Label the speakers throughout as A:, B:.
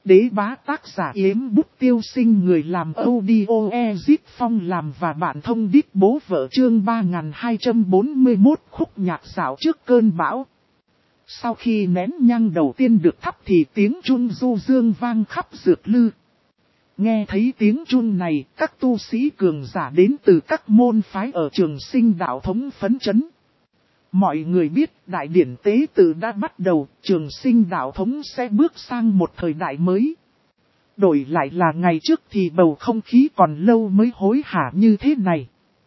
A: đế bá tác giả Yếm Bút Tiêu Sinh, người làm audio Ezip Phong làm và bạn thông đít bố vợ, chương 3241 khúc nhạc dạo trước cơn bão. Sau khi nén nhang đầu tiên được thắp thì tiếng chun du dương vang khắp Dược Lư. Nghe thấy tiếng chun này, các tu sĩ cường giả đến từ các môn phái ở Trường Sinh đạo thống phấn chấn. Mọi người biết đại điển tế tự đã bắt đầu, Trường Sinh đạo thống sẽ bước sang một thời đại mới. Đổi lại là ngày trước thì bầu không khí còn lâu mới hối hả như thế này.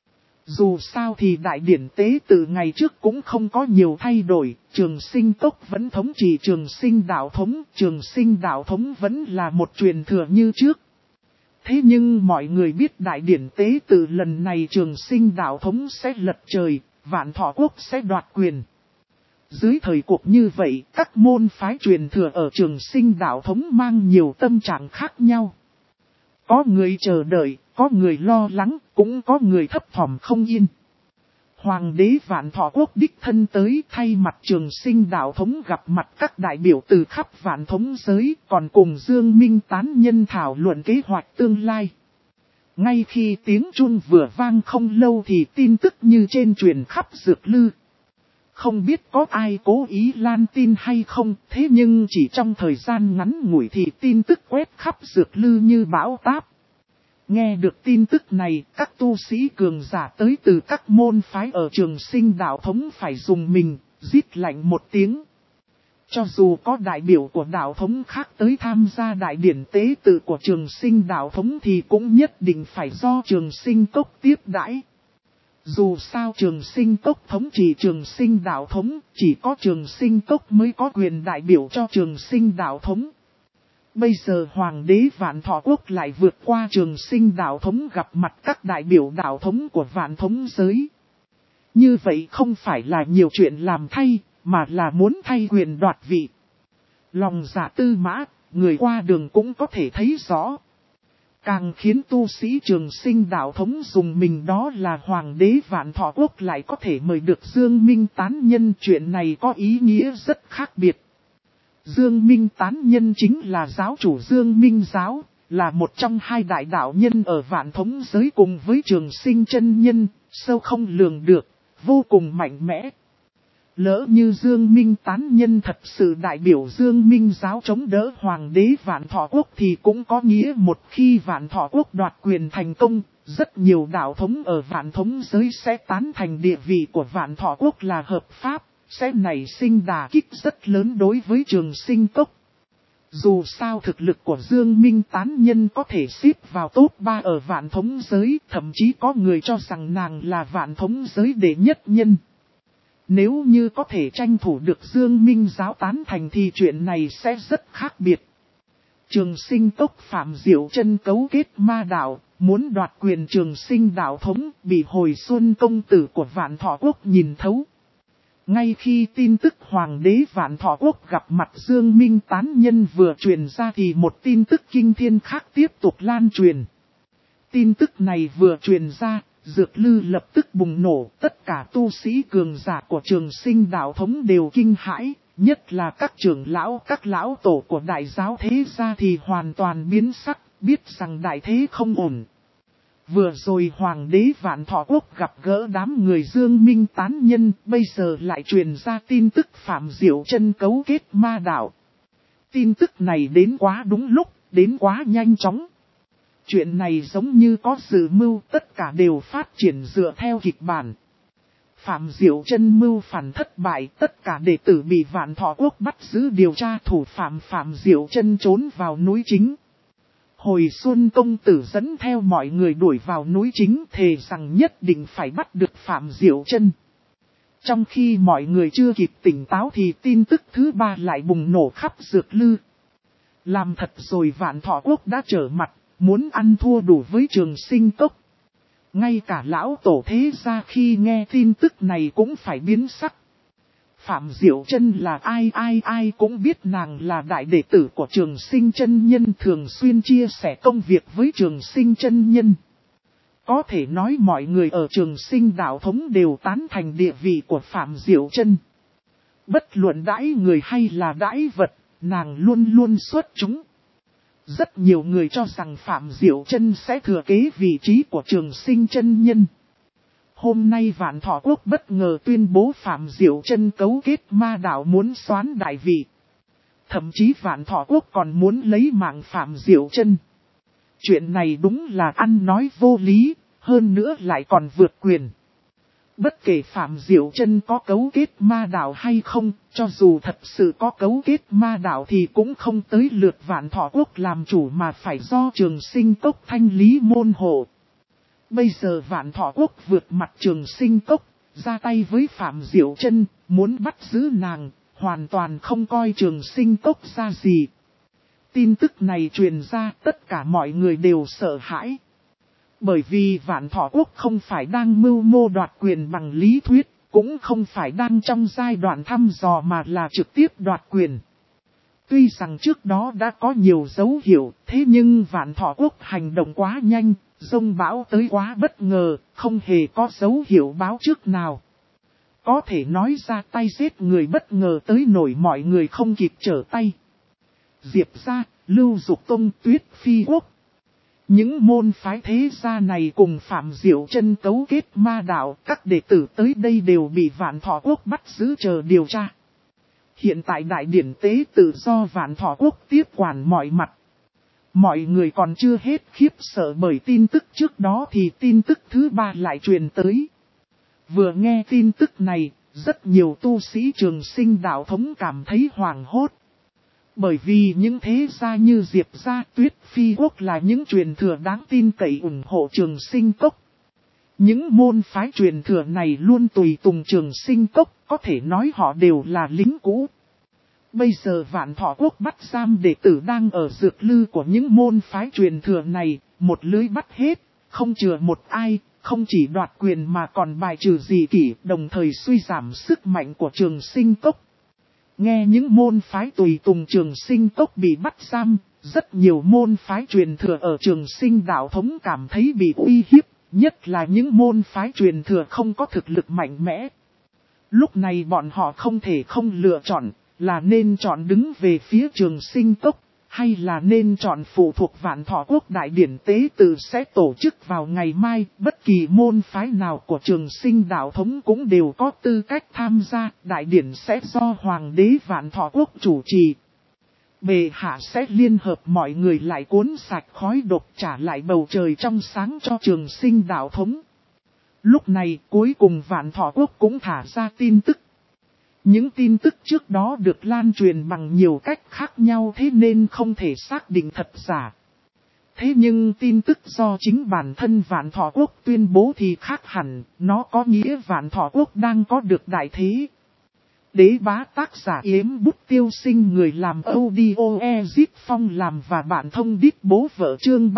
A: Dù sao thì đại điển tế tự ngày trước cũng không có nhiều thay đổi, Trường Sinh cốc vẫn thống trị Trường Sinh đạo thống, Trường Sinh đạo thống vẫn là một truyền thừa như trước. Thế nhưng mọi người biết đại điển tế tự lần này Trường Sinh đạo thống sẽ lật trời, Vạn Thọ Quốc sẽ đoạt quyền. Dưới thời cuộc như vậy, các môn phái truyền thừa ở Trường Sinh đạo thống mang nhiều tâm trạng khác nhau. Có người chờ đợi, có người lo lắng, cũng có người thấp thỏm không yên. Hoàng đế Vạn Thọ Quốc đích thân tới thay mặt Trường Sinh đạo thống gặp mặt các đại biểu từ khắp vạn thống giới, còn cùng Dương Minh tán nhân thảo luận kế hoạch tương lai. Ngay khi tiếng chun vừa vang không lâu thì tin tức như trên truyền khắp Dược Lư. Không biết có ai cố ý lan tin hay không, thế nhưng chỉ trong thời gian ngắn ngủi thì tin tức quét khắp Dược Lư như bão táp. Nghe được tin tức này, các tu sĩ cường giả tới từ các môn phái ở Trường Sinh đạo thống phải dùng mình, rít lạnh một tiếng. Cho dù có đại biểu của đạo thống khác tới tham gia đại điển tế tự của Trường Sinh đạo thống thì cũng nhất định phải do Trường Sinh cốc tiếp đãi. Dù sao Trường Sinh cốc thống trị Trường Sinh đạo thống, chỉ có Trường Sinh cốc mới có quyền đại biểu cho Trường Sinh đạo thống. Bây giờ Hoàng đế Vạn Thọ Quốc lại vượt qua Trường Sinh đạo thống gặp mặt các đại biểu đạo thống của vạn thống giới. Như vậy không phải là nhiều chuyện làm thay, mà là muốn thay quyền đoạt vị. Lòng dạ tư mã, người qua đường cũng có thể thấy rõ. Càng khiến tu sĩ Trường Sinh đạo thống dùng mình đó là Hoàng đế Vạn Thọ Quốc lại có thể mời được Dương Minh tán nhân, chuyện này có ý nghĩa rất khác biệt. Dương Minh tán nhân chính là giáo chủ Dương Minh giáo, là một trong hai đại đạo nhân ở vạn thống giới cùng với Trường Sinh chân nhân, sâu không lường được, vô cùng mạnh mẽ. Lỡ như Dương Minh tán nhân thật sự đại biểu Dương Minh giáo chống đỡ Hoàng đế Vạn Thọ Quốc thì cũng có nghĩa một khi Vạn Thọ Quốc đoạt quyền thành công, rất nhiều đạo thống ở vạn thống giới sẽ tán thành địa vị của Vạn Thọ Quốc là hợp pháp, sẽ nảy sinh đả kích rất lớn đối với Trường Sinh cốc. Dù sao thực lực của Dương Minh tán nhân có thể xếp vào top 3 ở vạn thống giới, thậm chí có người cho rằng nàng là vạn thống giới đệ nhất nhân. Nếu như có thể tranh thủ được Dương Minh giáo tán thành thì chuyện này sẽ rất khác biệt. Trường Sinh cốc Phạm Diệu Chân cấu kết ma đạo, muốn đoạt quyền Trường Sinh đạo thống, bị Hồi Xuân công tử của Vạn Thọ Quốc nhìn thấu. Ngay khi tin tức Hoàng đế Vạn Thọ Quốc gặp mặt Dương Minh tán nhân vừa truyền ra thì một tin tức kinh thiên khác tiếp tục lan truyền. Tin tức này vừa truyền ra, Dược Lư lập tức bùng nổ, tất cả tu sĩ cường giả của Trường Sinh đạo thống đều kinh hãi, nhất là các trưởng lão, các lão tổ của đại giáo thế gia thì hoàn toàn biến sắc, biết rằng đại thế không ổn. Vừa rồi Hoàng đế Vạn Thọ Quốc gặp gỡ đám người Dương Minh tán nhân, bây giờ lại truyền ra tin tức Phạm Diệu Chân cấu kết ma đạo. Tin tức này đến quá đúng lúc, đến quá nhanh chóng. Chuyện này giống như có dự mưu, tất cả đều phát triển dựa theo kịch bản. Phạm Diệu Chân mưu phản thất bại, tất cả đệ tử bị Vạn Thọ Quốc bắt giữ điều tra, thủ phạm Phạm Diệu Chân trốn vào núi chính. Hồi Xuân công tử dẫn theo mọi người đuổi vào núi chính, thề rằng nhất định phải bắt được Phạm Diệu Chân. Trong khi mọi người chưa kịp tỉnh táo thì tin tức thứ ba lại bùng nổ khắp Dược Lư. Làm thật rồi Vạn Thọ Quốc đã trở mặt, muốn ăn thua đủ với Trường Sinh cốc. Ngay cả lão tổ thế gia khi nghe tin tức này cũng phải biến sắc. Phạm Diệu Chân là ai cũng biết nàng là đại đệ tử của Trường Sinh chân nhân, thường xuyên chia sẻ công việc với Trường Sinh chân nhân. Có thể nói mọi người ở Trường Sinh đạo thống đều tán thành địa vị của Phạm Diệu Chân. Bất luận đãi người hay là đãi vật, nàng luôn luôn xuất chúng. Rất nhiều người cho rằng Phạm Diệu Chân sẽ thừa kế vị trí của Trường Sinh chân nhân. Hôm nay Vạn Thọ Quốc bất ngờ tuyên bố Phạm Diệu Chân cấu kết ma đạo muốn soán đại vị. Thậm chí Vạn Thọ Quốc còn muốn lấy mạng Phạm Diệu Chân. Chuyện này đúng là ăn nói vô lý, hơn nữa lại còn vượt quyền. Bất kể Phạm Diệu Chân có cấu kết ma đạo hay không, cho dù thật sự có cấu kết ma đạo thì cũng không tới lượt Vạn Thọ Quốc làm chủ mà phải do Trường Sinh Cốc thanh lý môn hộ. Bây giờ Vạn Thọ Quốc vượt mặt Trường Sinh Cốc, ra tay với Phạm Diệu Chân, muốn bắt giữ nàng, hoàn toàn không coi Trường Sinh Cốc ra gì. Tin tức này truyền ra, tất cả mọi người đều sợ hãi. Bởi vì Vạn Thọ Quốc không phải đang mưu mô đoạt quyền bằng lý thuyết, cũng không phải đang trong giai đoạn thăm dò mà là trực tiếp đoạt quyền. Tuy rằng trước đó đã có nhiều dấu hiệu, thế nhưng Vạn Thọ Quốc hành động quá nhanh, dông bão tới quá bất ngờ, không hề có dấu hiệu báo trước nào. Có thể nói ra tay giết người bất ngờ tới nổi mọi người không kịp trở tay. Diệp gia, Lưu Dục Tông, Tuyết Phi Quốc. Những môn phái thế gia này cùng Phạm Diệu Chân cấu kết ma đạo, các đệ tử tới đây đều bị Vạn Thọ Quốc bắt giữ chờ điều tra. Hiện tại đại điển tế tự do Vạn Thọ Quốc tiếp quản mọi mặt. Mọi người còn chưa hết khiếp sợ bởi tin tức trước đó thì tin tức thứ ba lại truyền tới. Vừa nghe tin tức này, rất nhiều tu sĩ Trường Sinh đạo thống cảm thấy hoảng hốt. Bởi vì những thế gia như Diệp gia, Tuyết Phi Quốc là những truyền thừa đáng tin cậy ủng hộ Trường Sinh Cốc. Những môn phái truyền thừa này luôn tùy tùng Trường Sinh Cốc, có thể nói họ đều là lính cũ. Bây giờ Vạn Thọ Quốc bắt giam đệ tử đang ở dược lư của những môn phái truyền thừa này, một lưới bắt hết, không chừa một ai, không chỉ đoạt quyền mà còn bài trừ dị kỷ, đồng thời suy giảm sức mạnh của Trường Sinh Cốc. Nghe những môn phái tùy tùng Trường Sinh Cốc bị bắt giam, rất nhiều môn phái truyền thừa ở Trường Sinh đạo thống cảm thấy bị uy hiếp, nhất là những môn phái truyền thừa không có thực lực mạnh mẽ. Lúc này bọn họ không thể không lựa chọn, là nên chọn đứng về phía Trường Sinh Cốc, hay là nên chọn phụ thuộc Vạn Thọ Quốc đại điển tế tự sẽ tổ chức vào ngày mai, bất kỳ môn phái nào của Trường Sinh đạo thống cũng đều có tư cách tham gia, đại điển sẽ do Hoàng đế Vạn Thọ Quốc chủ trì. Bệ hạ sẽ liên hợp mọi người lại cuốn sạch khói độc trả lại bầu trời trong sáng cho Trường Sinh đạo thống. Lúc này cuối cùng Vạn Thọ Quốc cũng thả ra tin tức. Những tin tức trước đó được lan truyền bằng nhiều cách khác nhau thế nên không thể xác định thật giả. Thế nhưng tin tức do chính bản thân Vạn Thọ Quốc tuyên bố thì khác hẳn, nó có nghĩa Vạn Thọ Quốc đang có được đại thế. Đế bá tác giả Yếm Bút Tiêu Sinh người làm audio Ezit Phong làm và bạn thông đít bố vợ chương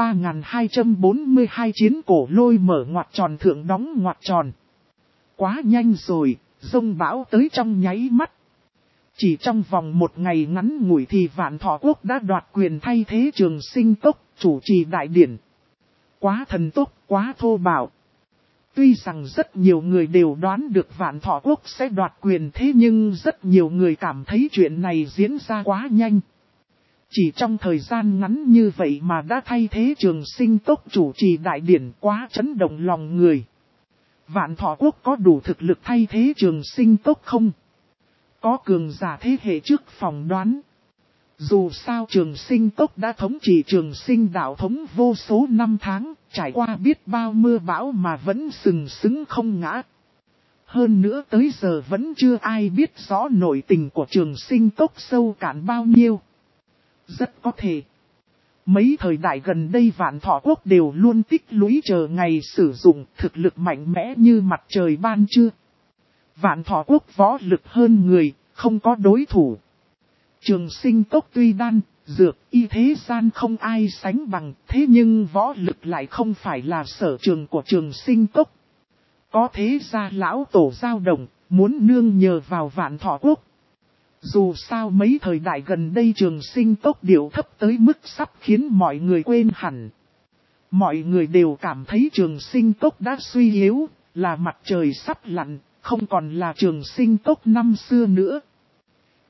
A: 3242 chiến cổ lôi mở ngoặc tròn thượng đóng ngoặc tròn. Quá nhanh rồi. Dông bão tới trong nháy mắt. Chỉ trong vòng một ngày ngắn ngủi thì Vạn Thọ Quốc đã đoạt quyền thay thế Trường Sinh Cốc, chủ trì đại điển. Quá thần tốc, quá thô bạo. Tuy rằng rất nhiều người đều đoán được Vạn Thọ Quốc sẽ đoạt quyền thế nhưng rất nhiều người cảm thấy chuyện này diễn ra quá nhanh. Chỉ trong thời gian ngắn như vậy mà đã thay thế Trường Sinh Cốc chủ trì đại điển quá chấn động lòng người. Vạn Thọ Quốc có đủ thực lực thay thế Trường Sinh Cốc không? Có cường giả thế hệ trước phỏng đoán. Dù sao Trường Sinh Cốc đã thống trị Trường Sinh đạo thống vô số năm tháng, trải qua biết bao mưa bão mà vẫn sừng sững không ngã. Hơn nữa tới giờ vẫn chưa ai biết rõ nội tình của Trường Sinh Cốc sâu cạn bao nhiêu. Rất có thể. Mấy thời đại gần đây Vạn Thọ Quốc đều luôn tích lũy chờ ngày sử dụng thực lực mạnh mẽ như mặt trời ban trưa. Vạn Thọ Quốc võ lực hơn người, không có đối thủ. Trường Sinh Cốc tuy đan, dược, y thế gian không ai sánh bằng, thế nhưng võ lực lại không phải là sở trường của Trường Sinh Cốc. Có thế gia lão tổ dao động, muốn nương nhờ vào Vạn Thọ Quốc. Dù sao mấy thời đại gần đây Trường Sinh Cốc điệu thấp tới mức sắp khiến mọi người quên hẳn. Mọi người đều cảm thấy Trường Sinh Cốc đã suy yếu, là mặt trời sắp lặn, không còn là Trường Sinh Cốc năm xưa nữa.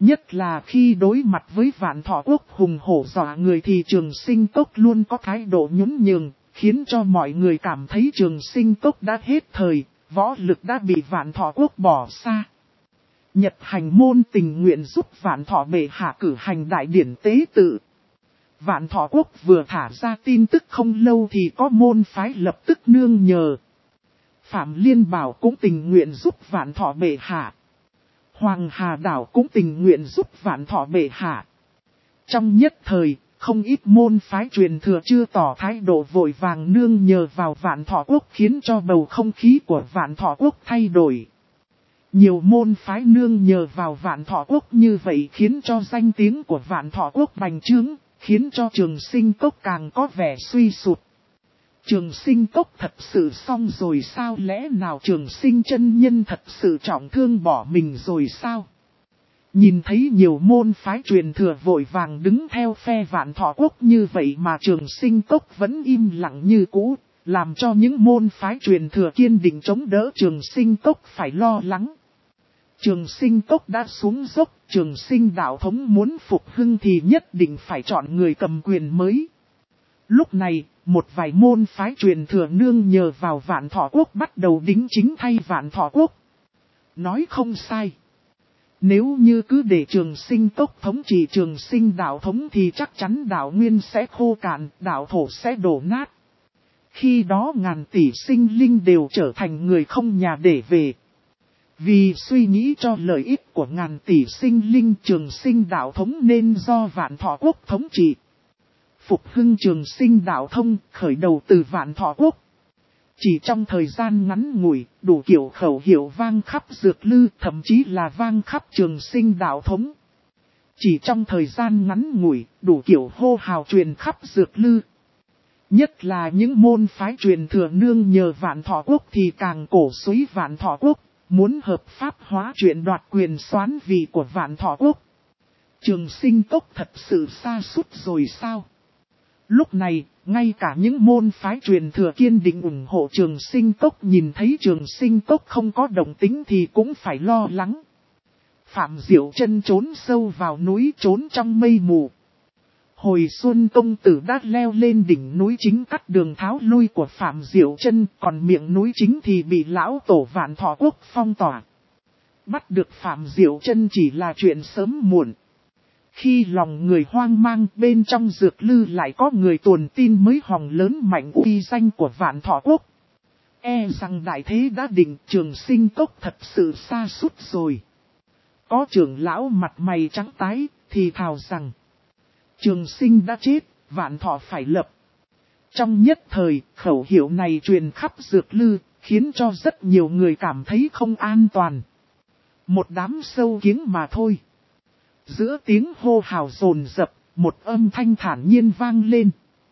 A: Nhất là khi đối mặt với Vạn Thọ Quốc hùng hổ dọa người thì Trường Sinh Cốc luôn có thái độ nhún nhường, khiến cho mọi người cảm thấy Trường Sinh Cốc đã hết thời, võ lực đã bị Vạn Thọ Quốc bỏ xa. Nhật Hành môn tình nguyện giúp Vạn Thọ bệ hạ cử hành đại điển tế tự. Vạn Thọ Quốc vừa thả ra tin tức không lâu thì có môn phái lập tức nương nhờ. Phạm Liên Bảo cũng tình nguyện giúp Vạn Thọ bệ hạ. Hoàng Hà Đảo cũng tình nguyện giúp Vạn Thọ bệ hạ. Trong nhất thời, không ít môn phái truyền thừa chưa tỏ thái độ vội vàng nương nhờ vào Vạn Thọ Quốc, khiến cho bầu không khí của Vạn Thọ Quốc thay đổi. Nhiều môn phái nương nhờ vào Vạn Thọ Quốc như vậy khiến cho danh tiếng của Vạn Thọ Quốc bành trướng, khiến cho Trường Sinh Cốc càng có vẻ suy sụp. Trường Sinh Cốc thật sự xong rồi sao? Lẽ nào Trường Sinh chân nhân thật sự trọng thương bỏ mình rồi sao? Nhìn thấy nhiều môn phái truyền thừa vội vàng đứng theo phe Vạn Thọ Quốc như vậy mà Trường Sinh Cốc vẫn im lặng như cũ, làm cho những môn phái truyền thừa kiên định chống đỡ Trường Sinh Cốc phải lo lắng. Trường Sinh Cốc đã xuống dốc, Trường Sinh đạo thống muốn phục hưng thì nhất định phải chọn người cầm quyền mới. Lúc này, một vài môn phái truyền thừa nương nhờ vào Vạn Thọ Quốc bắt đầu đính chính thay Vạn Thọ Quốc. Nói không sai. Nếu như cứ để Trường Sinh Cốc thống trị Trường Sinh đạo thống thì chắc chắn đạo nguyên sẽ khô cạn, đạo thổ sẽ đổ nát. Khi đó ngàn tỷ sinh linh đều trở thành người không nhà để về. Vì suy nghĩ cho lợi ích của ngàn tỷ sinh linh, Trường Sinh đạo thống nên do Vạn Thọ Quốc thống trị. Phục hưng Trường Sinh đạo thông khởi đầu từ Vạn Thọ Quốc. Chỉ trong thời gian ngắn ngủi, đủ kiểu khẩu hiệu vang khắp Dược Lư, thậm chí là vang khắp Trường Sinh đạo thống. Chỉ trong thời gian ngắn ngủi, đủ kiểu hô hào truyền khắp Dược Lư. Nhất là những môn phái truyền thừa nương nhờ Vạn Thọ Quốc thì càng cổ suý Vạn Thọ Quốc, muốn hợp pháp hóa chuyện đoạt quyền soán vị của Vạn Thọ Quốc. Trường Sinh Cốc thật sự sa sút rồi sao? Lúc này, ngay cả những môn phái truyền thừa kiên định ủng hộ Trường Sinh Cốc nhìn thấy Trường Sinh Cốc không có động tính thì cũng phải lo lắng. Phạm Diệu Chân trốn sâu vào núi, trốn trong mây mù. Hồi xuân công tử đã leo lên đỉnh núi chính cắt đường tháo lui của Phạm Diệu Chân, còn miệng núi chính thì bị lão tổ Vạn Thọ Quốc phong tỏa. Bắt được Phạm Diệu Chân chỉ là chuyện sớm muộn. Khi lòng người hoang mang, bên trong Dược Lư lại có người tuồn tin mới hòng lớn mạnh uy danh của Vạn Thọ Quốc. E rằng đại thế đã định, Trường Sinh Cốc thật sự sa sút rồi. Có trưởng lão mặt mày trắng tái, thì thào rằng Trường Sinh đã chết, Vạn Thọ phải lập. Trong nhất thời, khẩu hiệu này truyền khắp Dược Lư, khiến cho rất nhiều người cảm thấy không an toàn. Một đám sâu kiếng mà thôi. Giữa tiếng hô hào dồn dập, một âm thanh thản nhiên vang lên.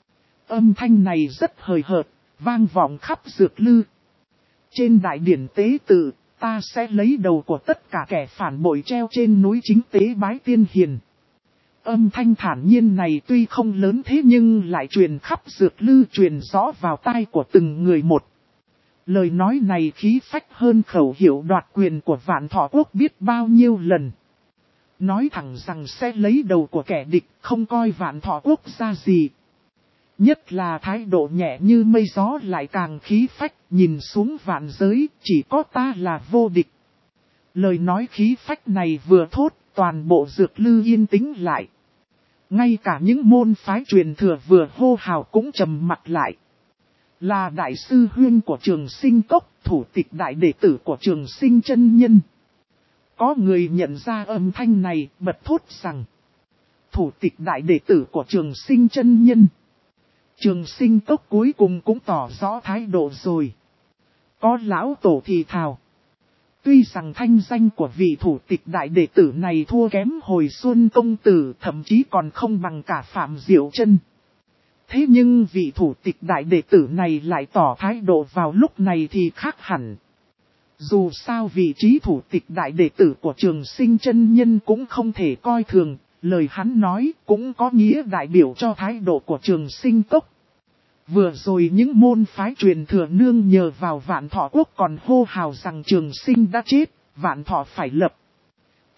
A: Âm thanh này rất hời hợt, vang vọng khắp Dược Lư. Trên đại điển tế tự, ta sẽ lấy đầu của tất cả kẻ phản bội treo trên núi chính tế bái tiên hiền. Âm thanh thản nhiên này tuy không lớn thế nhưng lại truyền khắp Dược Lư, truyền rõ vào tai của từng người một. Lời nói này khí phách hơn khẩu hiệu đoạt quyền của Vạn Thọ Quốc biết bao nhiêu lần. Nói thẳng rằng sẽ lấy đầu của kẻ địch, không coi Vạn Thọ Quốc ra gì. Nhất là thái độ nhẹ như mây gió lại càng khí phách, nhìn xuống vạn giới, chỉ có ta là vô địch. Lời nói khí phách này vừa thốt, toàn bộ Dược Lư yên tĩnh lại. Ngay cả những môn phái truyền thừa vừa hô hào cũng trầm mặt lại. Là đại sư huynh của Trường Sinh Cốc, thủ tịch đại đệ tử của Trường Sinh chân nhân. Có người nhận ra âm thanh này, bật thốt rằng thủ tịch đại đệ tử của Trường Sinh chân nhân. Trường Sinh Cốc cuối cùng cũng tỏ rõ thái độ rồi. Có lão tổ thì thào. Tuy rằng thanh danh của vị thủ tịch đại đệ tử này thua kém hồi xuân công tử, thậm chí còn không bằng cả Phạm Diệu Chân. Thế nhưng vị thủ tịch đại đệ tử này lại tỏ thái độ vào lúc này thì khác hẳn. Dù sao vị trí thủ tịch đại đệ tử của Trường Sinh chân nhân cũng không thể coi thường, lời hắn nói cũng có nghĩa đại biểu cho thái độ của Trường Sinh Cốc. Vừa rồi những môn phái truyền thừa nương nhờ vào Vạn Thọ Quốc còn hô hào rằng Trường Sinh đã chết, Vạn Thọ phải lập.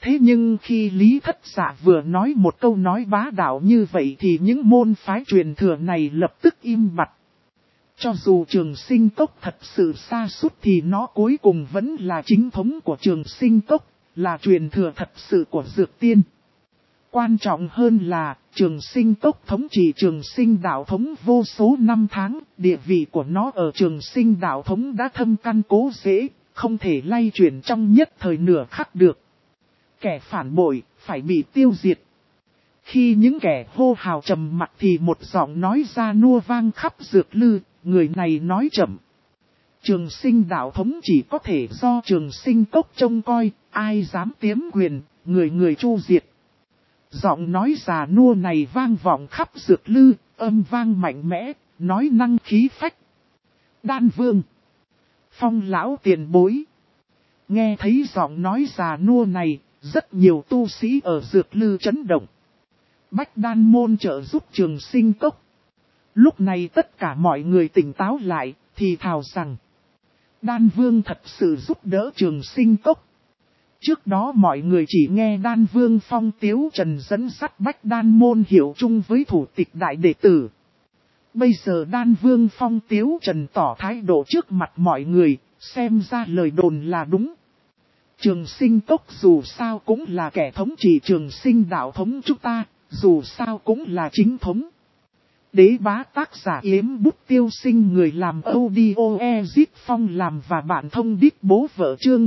A: Thế nhưng khi Lý Thất Dạ vừa nói một câu nói bá đạo như vậy thì những môn phái truyền thừa này lập tức im bặt. Cho dù Trường Sinh Cốc thật sự xa suốt thì nó cuối cùng vẫn là chính thống của Trường Sinh Cốc, là truyền thừa thật sự của Dược Tiên. Quan trọng hơn là, Trường Sinh Cốc thống trị Trường Sinh đạo thống vô số năm tháng, địa vị của nó ở Trường Sinh đạo thống đã thâm căn cố rễ, không thể lay chuyển trong nhất thời nửa khắc được. Kẻ phản bội, phải bị tiêu diệt. Khi những kẻ hô hào trầm mặc thì một giọng nói ra nua vang khắp Dược Lư, người này nói chậm. Trường Sinh đạo thống chỉ có thể do Trường Sinh Cốc trông coi, ai dám tiếm quyền, người người chu diệt. Giọng nói già nua này vang vọng khắp Dược Lư, âm vang mạnh mẽ, nói năng khí phách. Đan Vương, Phong lão tiền bối. Nghe thấy giọng nói già nua này, rất nhiều tu sĩ ở Dược Lư chấn động. Bách Đan môn trợ giúp Trường Sinh Cốc. Lúc này tất cả mọi người tỉnh táo lại, thì thào rằng Đan Vương thật sự giúp đỡ Trường Sinh Cốc. Trước đó mọi người chỉ nghe Đan Vương Phong Tiếu Trần dẫn dắt Bách Đan môn hiểu chung với thủ tịch đại đệ tử. Bây giờ Đan Vương Phong Tiếu Trần tỏ thái độ trước mặt mọi người, xem ra lời đồn là đúng. Trường Sinh Cốc dù sao cũng là kẻ thống trị Trường Sinh đạo thống chúng ta, dù sao cũng là chính thống. Đế bá tác giả Yếm Bút Tiêu Sinh, người làm audio Ezit Phong làm và bạn thông đít bố vợ, chương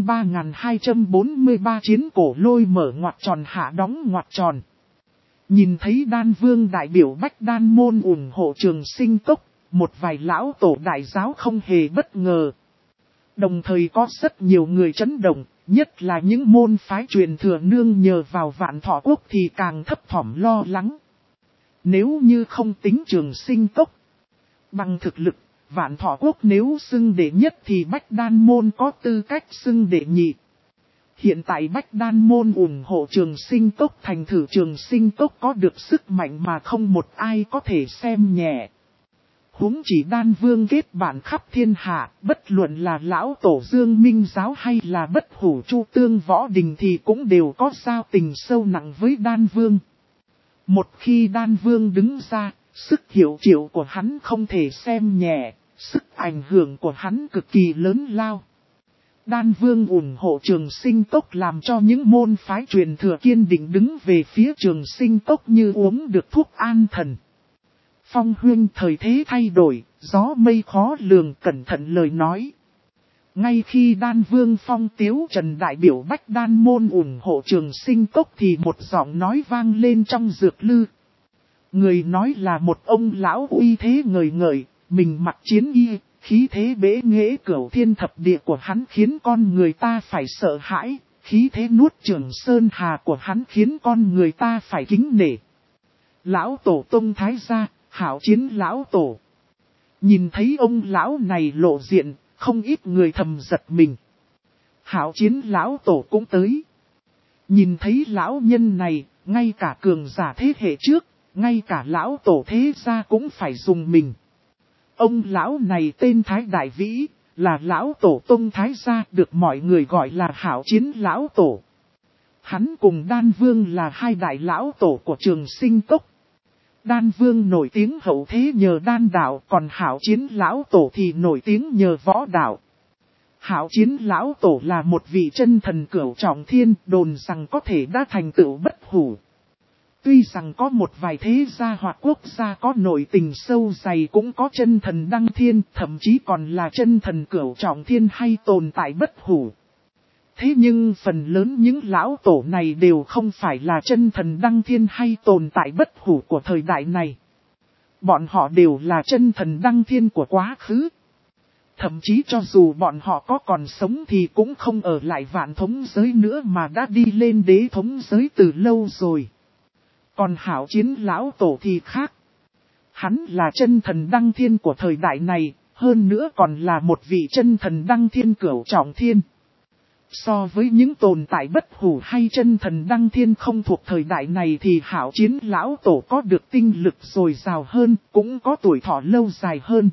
A: 3243 chiến cổ lôi mở ngoặc tròn hạ đóng ngoặc tròn. Nhìn thấy Đan Vương đại biểu Bách Đan môn ủng hộ Trường Sinh Cốc, một vài lão tổ đại giáo không hề bất ngờ. Đồng thời có rất nhiều người chấn động, nhất là những môn phái truyền thừa nương nhờ vào Vạn Thọ Quốc thì càng thấp thỏm lo lắng. Nếu như không tính Trường Sinh Cốc, bằng thực lực, Vạn Thọ Quốc nếu xưng đệ nhất thì Bách Đan môn có tư cách xưng đệ nhị. Hiện tại Bách Đan môn ủng hộ Trường Sinh Cốc, thành thử Trường Sinh Cốc có được sức mạnh mà không một ai có thể xem nhẹ. Huống chỉ Đan Vương kết bạn khắp thiên hạ, bất luận là lão tổ Dương Minh Giáo hay là bất hủ Chu Tương Võ Đình thì cũng đều có giao tình sâu nặng với Đan Vương. Một khi Đan Vương đứng ra, sức hiệu triệu của hắn không thể xem nhẹ, sức ảnh hưởng của hắn cực kỳ lớn lao. Đan Vương ủng hộ Trường Sinh Cốc làm cho những môn phái truyền thừa kiên định đứng về phía Trường Sinh Cốc như uống được thuốc an thần. Phong huynh, thời thế thay đổi, gió mây khó lường, cẩn thận lời nói. Ngay khi Đan Vương Phong Tiếu Trần đại biểu Bách Đan môn ủng hộ Trường Sinh Cốc thì một giọng nói vang lên trong Dược Lư. Người nói là một ông lão uy thế ngời ngời, mình mặc chiến y, khí thế bế nghệ cửu thiên thập địa của hắn khiến con người ta phải sợ hãi, khí thế nuốt Trường Sơn Hà của hắn khiến con người ta phải kính nể. Lão Tổ Tông Thái Gia, Hảo Chiến lão Tổ. Nhìn thấy ông lão này lộ diện, không ít người thầm giật mình. Hảo Chiến lão Tổ cũng tới. Nhìn thấy lão nhân này, ngay cả cường giả thế hệ trước, ngay cả lão tổ thế gia cũng phải dùng mình. Ông lão này tên Thái Đại Vĩ, là lão tổ tông Thái gia, được mọi người gọi là Hảo Chiến lão Tổ. Hắn cùng Đan Vương là hai đại lão tổ của Trường Sinh Cốc. Đan Vương nổi tiếng hậu thế nhờ đan đạo, còn Hảo Chiến lão Tổ thì nổi tiếng nhờ võ đạo. Hảo Chiến lão Tổ là một vị chân thần cửu trọng thiên, đồn rằng có thể đã thành tựu bất hủ. Tuy rằng có một vài thế gia hoặc quốc gia có nội tình sâu dày cũng có chân thần đăng thiên, thậm chí còn là chân thần cửu trọng thiên hay tồn tại bất hủ. Thế nhưng phần lớn những lão tổ này đều không phải là chân thần đăng thiên hay tồn tại bất hủ của thời đại này. Bọn họ đều là chân thần đăng thiên của quá khứ. Thậm chí cho dù bọn họ có còn sống thì cũng không ở lại vạn thống giới nữa mà đã đi lên đế thống giới từ lâu rồi. Còn Hảo Chiến lão Tổ thì khác. Hắn là chân thần đăng thiên của thời đại này, hơn nữa còn là một vị chân thần đăng thiên cửu trọng thiên. So với những tồn tại bất hủ hay chân thần đăng thiên không thuộc thời đại này thì Hảo Chiến lão Tổ có được tinh lực dồi dào hơn, cũng có tuổi thọ lâu dài hơn.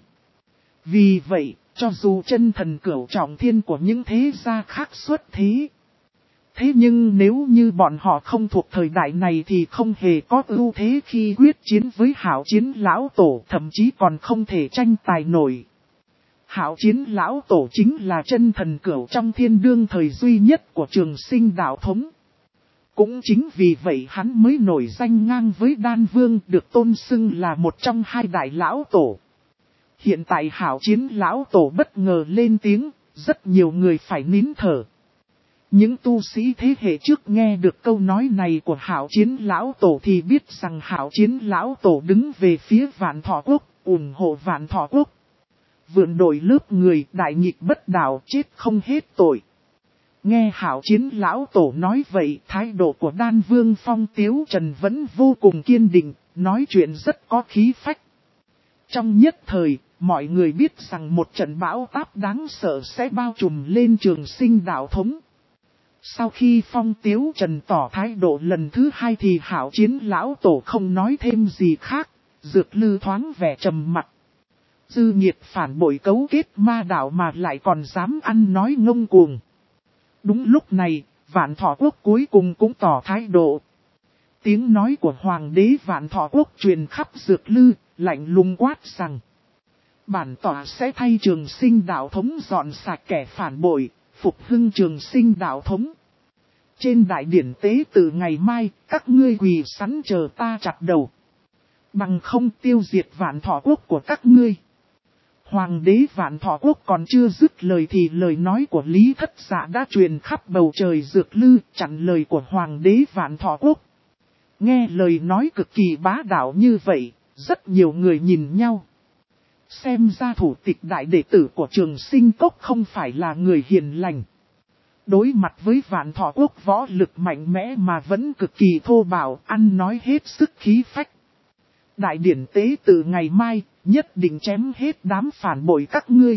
A: Vì vậy, cho dù chân thần cửu trọng thiên của những thế gia khác xuất thế, Thế nhưng nếu như bọn họ không thuộc thời đại này thì không hề có ưu thế khi quyết chiến với Hạo Chiến lão tổ, thậm chí còn không thể tranh tài nổi. Hạo Chiến lão tổ chính là chân thần cửu trong thiên đương thời duy nhất của Trường Sinh đạo thống. Cũng chính vì vậy hắn mới nổi danh ngang với Đan Vương, được tôn xưng là một trong hai đại lão tổ. Hiện tại Hạo Chiến lão tổ bất ngờ lên tiếng, rất nhiều người phải nín thở. Những tu sĩ thế hệ trước nghe được câu nói này của Hạo Chiến lão tổ thì biết rằng Hạo Chiến lão tổ đứng về phía Vạn Thọ Quốc, ủng hộ Vạn Thọ Quốc. Vượn đổi lớp người, đại nghịch bất đạo, chết không hết tội. Nghe Hạo Chiến lão tổ nói vậy, thái độ của Đan Vương Phong Tiếu Trần vẫn vô cùng kiên định, nói chuyện rất có khí phách. Trong nhất thời, mọi người biết rằng một trận bão táp đáng sợ sẽ bao trùm lên Trường Sinh đạo thống. Sau khi Phong Tiếu Trần tỏ thái độ lần thứ hai thì Hạo Chiến lão tổ không nói thêm gì khác, Dược Lư thoáng vẻ trầm mặt. Dư nghiệt phản bội cấu kết ma đạo mà lại còn dám ăn nói ngông cuồng. Đúng lúc này, Vạn Thọ Quốc cuối cùng cũng tỏ thái độ. Tiếng nói của Hoàng đế Vạn Thọ Quốc truyền khắp Dược Lư, lạnh lùng quát rằng: bản tọa sẽ thay Trường Sinh đạo thống dọn sạch kẻ phản bội, phục hưng Trường Sinh đạo thống. Trên đại điển tế từ ngày mai, các ngươi quỳ sẵn chờ ta chặt đầu. Bằng không tiêu diệt Vạn Thọ Quốc của các ngươi. Hoàng đế Vạn Thọ Quốc còn chưa dứt lời thì lời nói của Lý Thất Dạ đã truyền khắp bầu trời Dược Lư, chặn lời của Hoàng đế Vạn Thọ Quốc. Nghe lời nói cực kỳ bá đạo như vậy, rất nhiều người nhìn nhau. Xem ra thủ tịch đại đệ tử của Trường Sinh Cốc không phải là người hiền lành. Đối mặt với Vạn Thọ Quốc võ lực mạnh mẽ mà vẫn cực kỳ thô bạo, ăn nói hết sức khí phách. Đại điển tế từ ngày mai, nhất định chém hết đám phản bội các ngươi.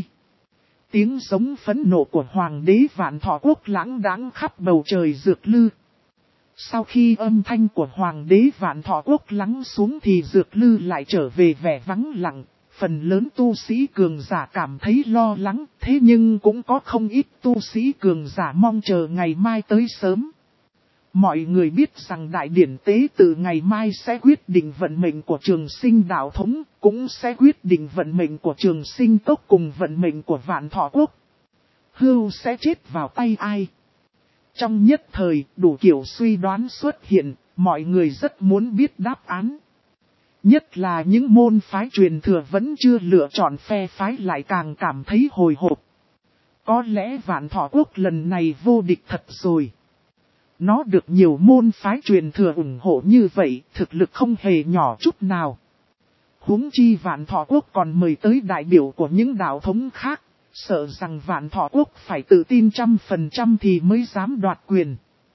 A: Tiếng giống phẫn nộ của Hoàng đế Vạn Thọ Quốc lãng đãng khắp bầu trời Dược Lư. Sau khi âm thanh của Hoàng đế Vạn Thọ Quốc lắng xuống thì Dược Lư lại trở về vẻ vắng lặng. Phần lớn tu sĩ cường giả cảm thấy lo lắng, thế nhưng cũng có không ít tu sĩ cường giả mong chờ ngày mai tới sớm. Mọi người biết rằng đại điển tế từ ngày mai sẽ quyết định vận mệnh của Trường Sinh đạo thống, cũng sẽ quyết định vận mệnh của Trường Sinh Cốc cùng vận mệnh của Vạn Thọ Quốc. Hưu sẽ chết vào tay ai? Trong nhất thời, đủ kiểu suy đoán xuất hiện, mọi người rất muốn biết đáp án. Nhất là những môn phái truyền thừa vẫn chưa lựa chọn phe phái lại càng cảm thấy hồi hộp. Có lẽ Vạn Thọ Quốc lần này vô địch thật rồi. Nó được nhiều môn phái truyền thừa ủng hộ như vậy, thực lực không hề nhỏ chút nào. Huống chi Vạn Thọ Quốc còn mời tới đại biểu của những đạo thống khác, sợ rằng Vạn Thọ Quốc phải tự tin 100% thì mới dám đoạt quyền.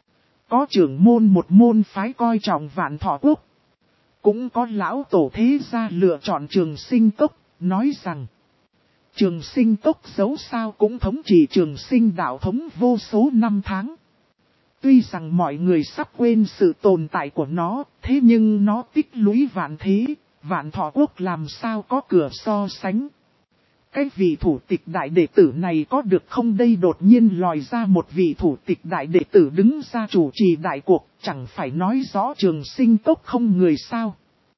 A: Có trưởng môn một môn phái coi trọng Vạn Thọ Quốc. Cũng có lão tổ thế gia lựa chọn Trường Sinh Cốc, nói rằng Trường Sinh Cốc dẫu sao cũng thống trị Trường Sinh đạo thống vô số năm tháng. Tuy rằng mọi người sắp quên sự tồn tại của nó, thế nhưng nó tích lũy vạn thế, Vạn Thọ Quốc làm sao có cửa so sánh. Cái vị thủ tịch đại đệ tử này có được không đây, đột nhiên lòi ra một vị thủ tịch đại đệ tử đứng ra chủ trì đại cuộc, chẳng phải nói rõ Trường Sinh Cốc không người sao.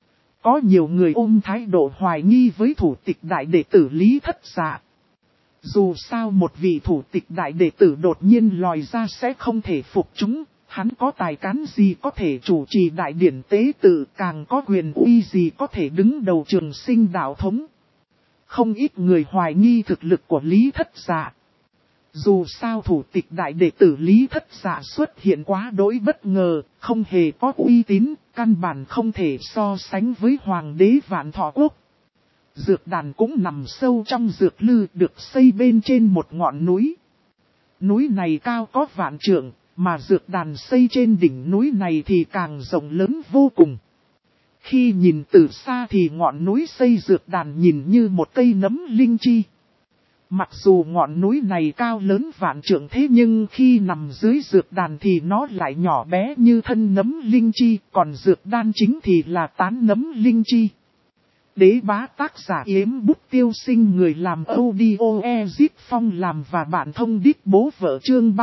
A: Có nhiều người ôm thái độ hoài nghi với thủ tịch đại đệ tử Lý Thất Dạ. Dù sao một vị thủ tịch đại đệ tử đột nhiên lòi ra sẽ không thể phục chúng, hắn có tài cán gì có thể chủ trì đại điển tế tự, càng có quyền uy gì có thể đứng đầu Trường Sinh đạo thống. Không ít người hoài nghi thực lực của Lý Thất Dạ. Dù sao thủ tịch đại đệ tử Lý Thất Dạ xuất hiện quá đỗi bất ngờ, không hề có uy tín, căn bản không thể so sánh với Hoàng đế Vạn Thọ Quốc. Dược đàn cũng nằm sâu trong Dược Lư, được xây bên trên một ngọn núi. Núi này cao có vạn trượng, mà dược đàn xây trên đỉnh núi này thì càng rộng lớn vô cùng. Khi nhìn từ xa thì ngọn núi xây dược đàn nhìn như một cây nấm linh chi. Mặc dù ngọn núi này cao lớn vạn trượng thế nhưng khi nằm dưới dược đàn thì nó lại nhỏ bé như thân nấm linh chi, còn dược đan chính thì là tán nấm linh chi. Đế bá tác giả Yếm Bút Tiêu Sinh, người làm audio Ezit Phong làm và bạn thông đít bố vợ. Chương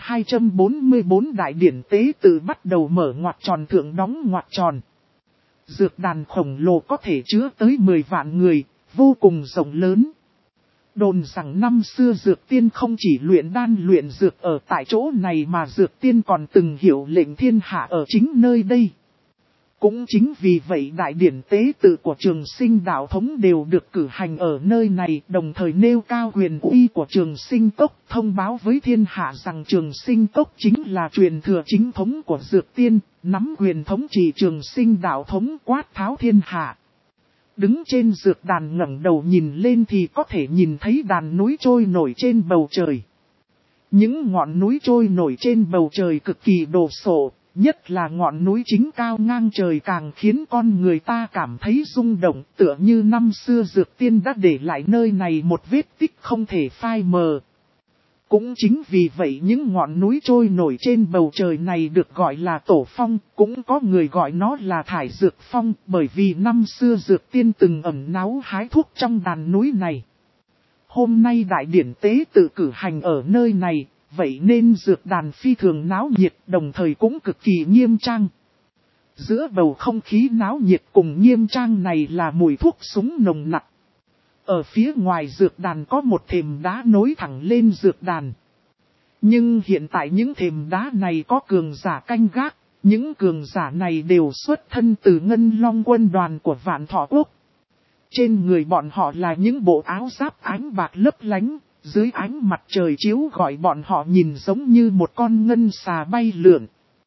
A: 3244 đại điển tế tự bắt đầu mở ngoặc tròn thượng đóng ngoặc tròn. Dược đàn khổng lồ có thể chứa tới 10 vạn người, vô cùng rộng lớn. Đồn rằng năm xưa Dược Tiên không chỉ luyện đan luyện dược ở tại chỗ này mà Dược Tiên còn từng hiệu lệnh thiên hạ ở chính nơi đây. Cũng chính vì vậy đại điển tế tự của Trường Sinh đạo thống đều được cử hành ở nơi này, đồng thời nêu cao quyền uy của Trường Sinh Cốc, thông báo với thiên hạ rằng Trường Sinh Cốc chính là truyền thừa chính thống của Dược Tiên, nắm quyền thống trị Trường Sinh đạo thống, quát tháo thiên hạ. Đứng trên dược đàn ngẩng đầu nhìn lên thì có thể nhìn thấy đàn núi trôi nổi trên bầu trời. Những ngọn núi trôi nổi trên bầu trời cực kỳ đồ sộ. Nhất là ngọn núi chính cao ngang trời càng khiến con người ta cảm thấy rung động, tựa như năm xưa Dược Tiên đã để lại nơi này một vết tích không thể phai mờ. Cũng chính vì vậy những ngọn núi trôi nổi trên bầu trời này được gọi là Tổ Phong, cũng có người gọi nó là Thải Dược Phong, bởi vì năm xưa Dược Tiên từng ẩn náu hái thuốc trong đàn núi này. Hôm nay đại điển tế tự cử hành ở nơi này. Vậy nên dược đàn phi thường náo nhiệt, đồng thời cũng cực kỳ nghiêm trang. Giữa bầu không khí náo nhiệt cùng nghiêm trang này là mùi thuốc súng nồng nặc. Ở phía ngoài dược đàn có một thềm đá nối thẳng lên dược đàn. Nhưng hiện tại những thềm đá này có cường giả canh gác, những cường giả này đều xuất thân từ Ngân Long quân đoàn của Vạn Thọ Quốc. Trên người bọn họ là những bộ áo giáp ánh bạc lấp lánh. Dưới ánh mặt trời chiếu gọi bọn họ nhìn giống như một con ngân xà bay lượn.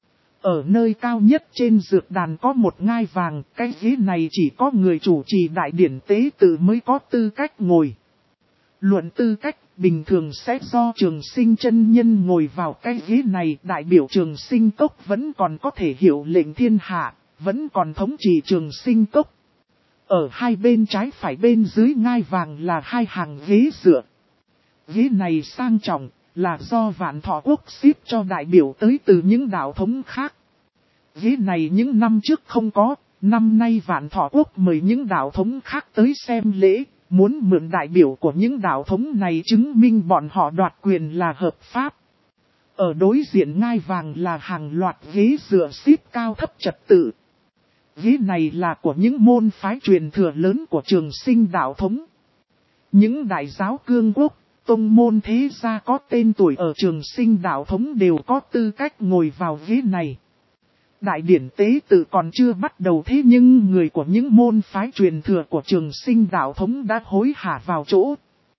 A: Ở nơi cao nhất trên dược đàn có một ngai vàng, cái ghế này chỉ có người chủ trì đại điển tế tự mới có tư cách ngồi. Luận tư cách, bình thường sẽ do Trường Sinh chân nhân ngồi vào cái ghế này, đại biểu Trường Sinh Cốc vẫn còn có thể hiệu lệnh thiên hạ, vẫn còn thống trị Trường Sinh Cốc. Ở hai bên trái phải bên dưới ngai vàng là hai hàng ghế dựa. Ghế này sang trọng, là do Vạn Thọ Quốc xếp cho đại biểu tới từ những đạo thống khác. Ghế này những năm trước không có, năm nay Vạn Thọ Quốc mời những đạo thống khác tới xem lễ, muốn mượn đại biểu của những đạo thống này chứng minh bọn họ đoạt quyền là hợp pháp. Ở đối diện ngai vàng là hàng loạt ghế dựa xếp cao thấp trật tự. Ghế này là của những môn phái truyền thừa lớn của Trường Sinh đạo thống. Những đại giáo cương quốc, tông môn thế gia có tên tuổi ở Trường Sinh đạo thống đều có tư cách ngồi vào ghế này. Đại điển tế tự còn chưa bắt đầu thế nhưng người của những môn phái truyền thừa của Trường Sinh đạo thống đã hối hả vào chỗ.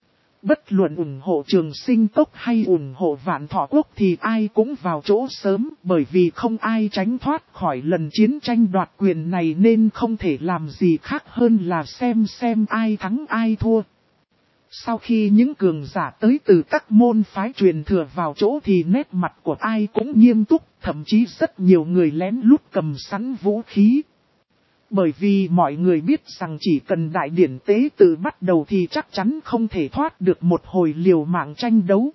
A: Bất luận ủng hộ Trường Sinh Cốc hay ủng hộ Vạn Thọ Quốc thì ai cũng vào chỗ sớm, bởi vì không ai tránh thoát khỏi lần chiến tranh đoạt quyền này nên không thể làm gì khác hơn là xem ai thắng ai thua. Sau khi những cường giả tới từ các môn phái truyền thừa vào chỗ thì nét mặt của ai cũng nghiêm túc, thậm chí rất nhiều người lén lút cầm sẵn vũ khí. Bởi vì mọi người biết rằng chỉ cần đại điển tế tự bắt đầu thì chắc chắn không thể thoát được một hồi liều mạng tranh đấu.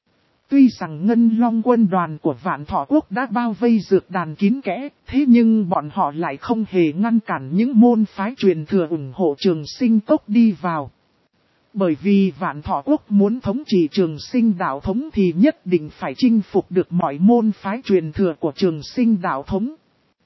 A: Tuy rằng Ngân Long quân đoàn của Vạn Thọ Quốc đã bao vây dược đàn kín kẽ, thế nhưng bọn họ lại không hề ngăn cản những môn phái truyền thừa ủng hộ Trường Sinh Cốc đi vào. Bởi vì Vạn Thọ Quốc muốn thống trị Trường Sinh đạo thống thì nhất định phải chinh phục được mọi môn phái truyền thừa của Trường Sinh đạo thống.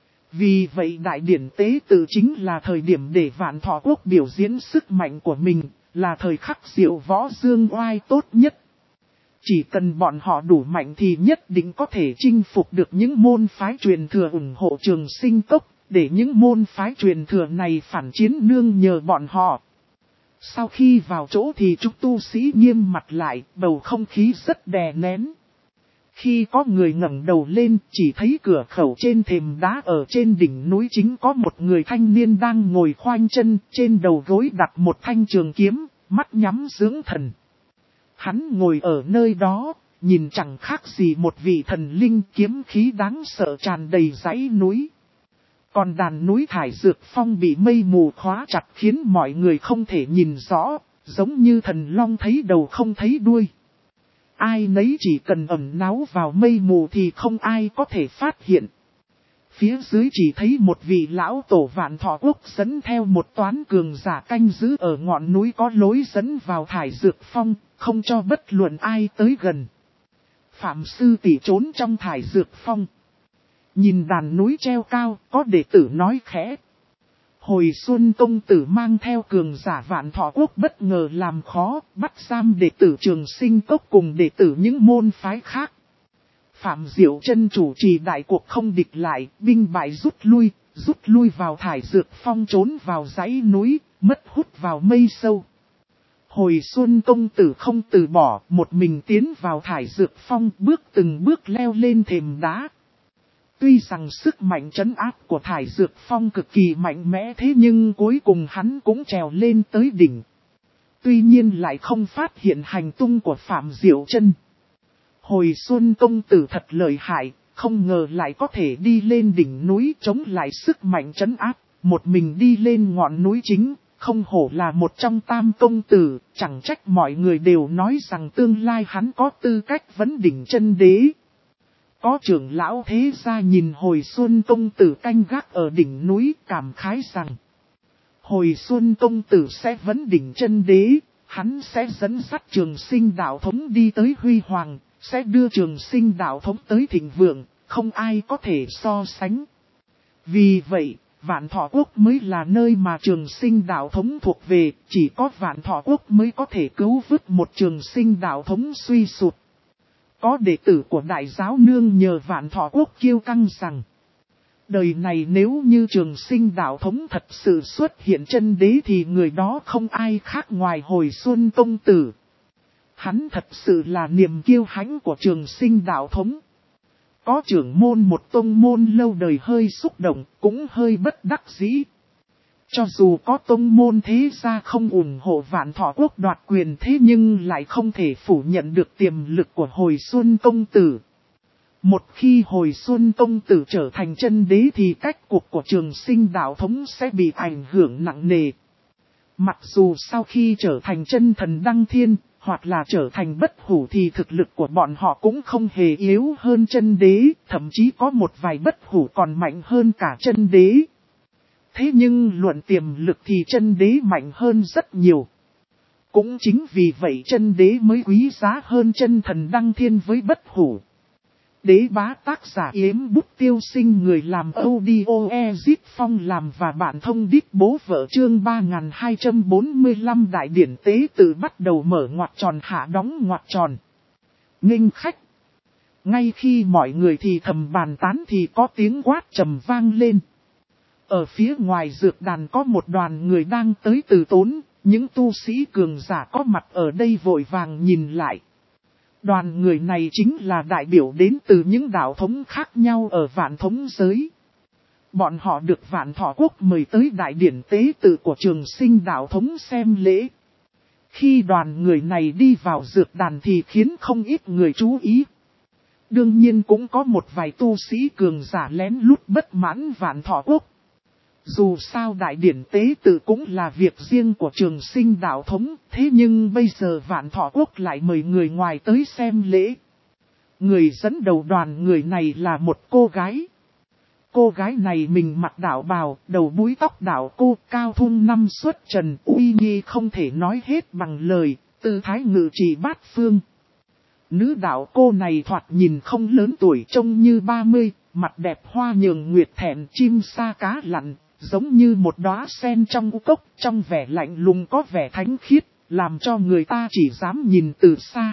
A: Vì vậy đại điển tế tự chính là thời điểm để Vạn Thọ Quốc biểu diễn sức mạnh của mình, là thời khắc diệu võ dương oai tốt nhất. Chỉ cần bọn họ đủ mạnh thì nhất định có thể chinh phục được những môn phái truyền thừa ủng hộ Trường Sinh Cốc, để những môn phái truyền thừa này phản chiến nương nhờ bọn họ. Sau khi vào chỗ thì chúng tu sĩ nghiêm mặt lại, bầu không khí rất đè nén. Khi có người ngẩng đầu lên, chỉ thấy cửa khẩu trên thềm đá ở trên đỉnh núi chính có một người thanh niên đang ngồi khoanh chân, trên đầu gối đặt một thanh trường kiếm, mắt nhắm dưỡng thần. Hắn ngồi ở nơi đó, nhìn chẳng khác gì một vị thần linh, kiếm khí đáng sợ tràn đầy dãy núi. Còn đàn núi Thải Dược Phong bị mây mù khóa chặt khiến mọi người không thể nhìn rõ, giống như thần long thấy đầu không thấy đuôi. Ai nấy chỉ cần ẩn náu vào mây mù thì không ai có thể phát hiện. Phía dưới chỉ thấy một vị lão tổ Vạn Thọ Quốc dẫn theo một toán cường giả canh giữ ở ngọn núi có lối dẫn vào thải dược phong, không cho bất luận ai tới gần. Phạm sư tỷ trốn trong thải dược phong. Nhìn đàn núi treo cao, có đệ tử nói khẽ. Hồi xuân công tử mang theo cường giả Vạn Thọ Quốc bất ngờ làm khó, bắt giam đệ tử Trường Sinh Cốc cùng đệ tử những môn phái khác. Phạm Diệu Chân chủ trì đại cuộc không địch lại, binh bại rút lui vào thải dược phong trốn vào dãy núi, mất hút vào mây sâu. Hồi xuân công tử không từ bỏ, một mình tiến vào thải dược phong, từng bước leo lên thềm đá. Tuy rằng sức mạnh trấn áp của thải dược phong cực kỳ mạnh mẽ thế nhưng cuối cùng hắn cũng trèo lên tới đỉnh. Tuy nhiên lại không phát hiện hành tung của Phạm Diệu Chân. Hồi xuân công tử thật lợi hại, không ngờ lại có thể đi lên đỉnh núi chống lại sức mạnh trấn áp, một mình đi lên ngọn núi chính, không hổ là một trong tam công tử, chẳng trách mọi người đều nói rằng tương lai hắn có tư cách vấn đỉnh chân đế. Có trưởng lão thế gia nhìn hồi xuân công tử canh gác ở đỉnh núi cảm khái rằng hồi xuân công tử sẽ vấn đỉnh chân đế, hắn sẽ dẫn dắt Trường Sinh đạo thống đi tới huy hoàng, sẽ đưa Trường Sinh đạo thống tới thịnh vượng, không ai có thể so sánh. Vì vậy, Vạn Thọ Quốc mới là nơi mà Trường Sinh đạo thống thuộc về, chỉ có Vạn Thọ Quốc mới có thể cứu vớt một Trường Sinh đạo thống suy sụp. Có đệ tử của Đại giáo nương nhờ Vạn Thọ Quốc kiêu căng rằng, đời này nếu như Trường Sinh đạo thống thật sự xuất hiện chân đế thì người đó không ai khác ngoài hồi xuân công tử. Hắn thật sự là niềm kiêu hãnh của Trường Sinh đạo thống. Có trưởng môn một tông môn lâu đời hơi xúc động, cũng hơi bất đắc dĩ. Cho dù có tông môn thế gia không ủng hộ Vạn Thọ Quốc đoạt quyền thế nhưng lại không thể phủ nhận được tiềm lực của hồi xuân công tử. Một khi hồi xuân công tử trở thành chân đế thì cách cục của Trường Sinh đạo thống sẽ bị ảnh hưởng nặng nề. Mặc dù sau khi trở thành chân thần đăng thiên, hoặc là trở thành bất hủ thì thực lực của bọn họ cũng không hề yếu hơn chân đế, thậm chí có một vài bất hủ còn mạnh hơn cả chân đế. Thế nhưng luận tiềm lực thì chân đế mạnh hơn rất nhiều. Cũng chính vì vậy chân đế mới quý giá hơn chân thần đăng thiên với bất hủ. Đế bá tác giả Yếm Bút Tiêu Sinh, người làm audio Ezit Phong làm và bạn thông đít bố vợ, chương 3245 đại điển tế tự bắt đầu mở ngoặc tròn hạ đóng ngoặc tròn. Nghênh khách. Ngay khi mọi người thì thầm bàn tán thì có tiếng quát trầm vang lên. Ở phía ngoài dược đàn có một đoàn người đang tới từ tốn, những tu sĩ cường giả có mặt ở đây vội vàng nhìn lại. Đoàn người này chính là đại biểu đến từ những đạo thống khác nhau ở Vạn Thống giới. Bọn họ được Vạn Thọ Quốc mời tới đại điển tế tự của Trường Sinh đạo thống xem lễ. Khi đoàn người này đi vào dược đàn thì khiến không ít người chú ý. Đương nhiên cũng có một vài tu sĩ cường giả lén lút bất mãn Vạn Thọ Quốc. Dù sao đại điển tế tự cũng là việc riêng của Trường Sinh đạo thống, thế nhưng bây giờ Vạn Thọ Quốc lại mời người ngoài tới xem lễ. Người dẫn đầu đoàn người này là một cô gái. Cô gái này mình mặc đạo bào, đầu búi tóc đạo cô, cao thung năm xuất trần, uy nghi không thể nói hết bằng lời, tư thái ngự trì bát phương. Nữ đạo cô này thoạt nhìn không lớn tuổi, trông như 30, mặt đẹp hoa nhường nguyệt thẹn chim sa cá lặn. Giống như một đóa sen trong u cốc, trong vẻ lạnh lùng có vẻ thánh khiết, làm cho người ta chỉ dám nhìn từ xa.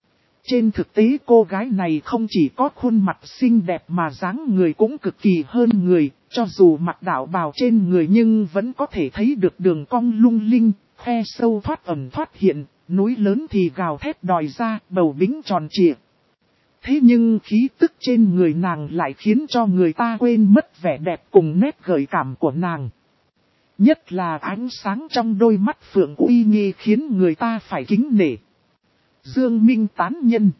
A: Trên thực tế cô gái này không chỉ có khuôn mặt xinh đẹp mà dáng người cũng cực kỳ hơn người, cho dù mặc đạo bào trên người nhưng vẫn có thể thấy được đường cong lung linh, khe sâu thoát ẩn thoát hiện, núi lớn thì gào thét đòi ra, bầu bính tròn trịa. Thế nhưng khí tức trên người nàng lại khiến cho người ta quên mất vẻ đẹp cùng nét gợi cảm của nàng. Nhất là ánh sáng trong đôi mắt phượng uy nghi khiến người ta phải kính nể. Dương Minh tán nhân.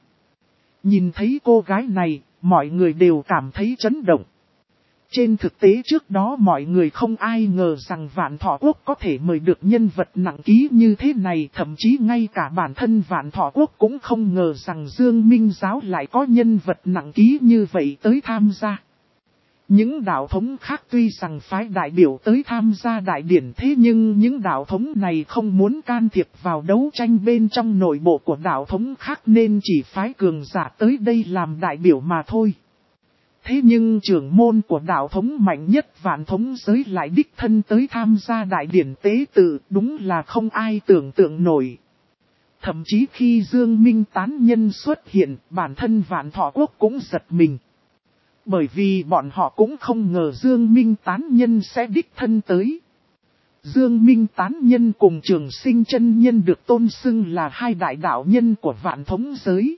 A: Nhìn thấy cô gái này, mọi người đều cảm thấy chấn động. Trên thực tế trước đó mọi người không ai ngờ rằng Vạn Thọ Quốc có thể mời được nhân vật nặng ký như thế này. Thậm chí ngay cả bản thân Vạn Thọ Quốc cũng không ngờ rằng Dương Minh Giáo lại có nhân vật nặng ký như vậy tới tham gia. Những đạo thống khác tuy rằng phái đại biểu tới tham gia đại điển, thế nhưng những đạo thống này không muốn can thiệp vào đấu tranh bên trong nội bộ của đạo thống khác nên chỉ phái cường giả tới đây làm đại biểu mà thôi. Thế nhưng trưởng môn của đạo thống mạnh nhất Vạn Thống Giới lại đích thân tới tham gia đại điển tế tự, đúng là không ai tưởng tượng nổi. Thậm chí khi Dương Minh tán nhân xuất hiện, bản thân Vạn Thọ Quốc cũng giật mình. Bởi vì bọn họ cũng không ngờ Dương Minh tán nhân sẽ đích thân tới. Dương Minh tán nhân cùng Trường Sinh chân nhân được tôn xưng là hai đại đạo nhân của Vạn Thống Giới.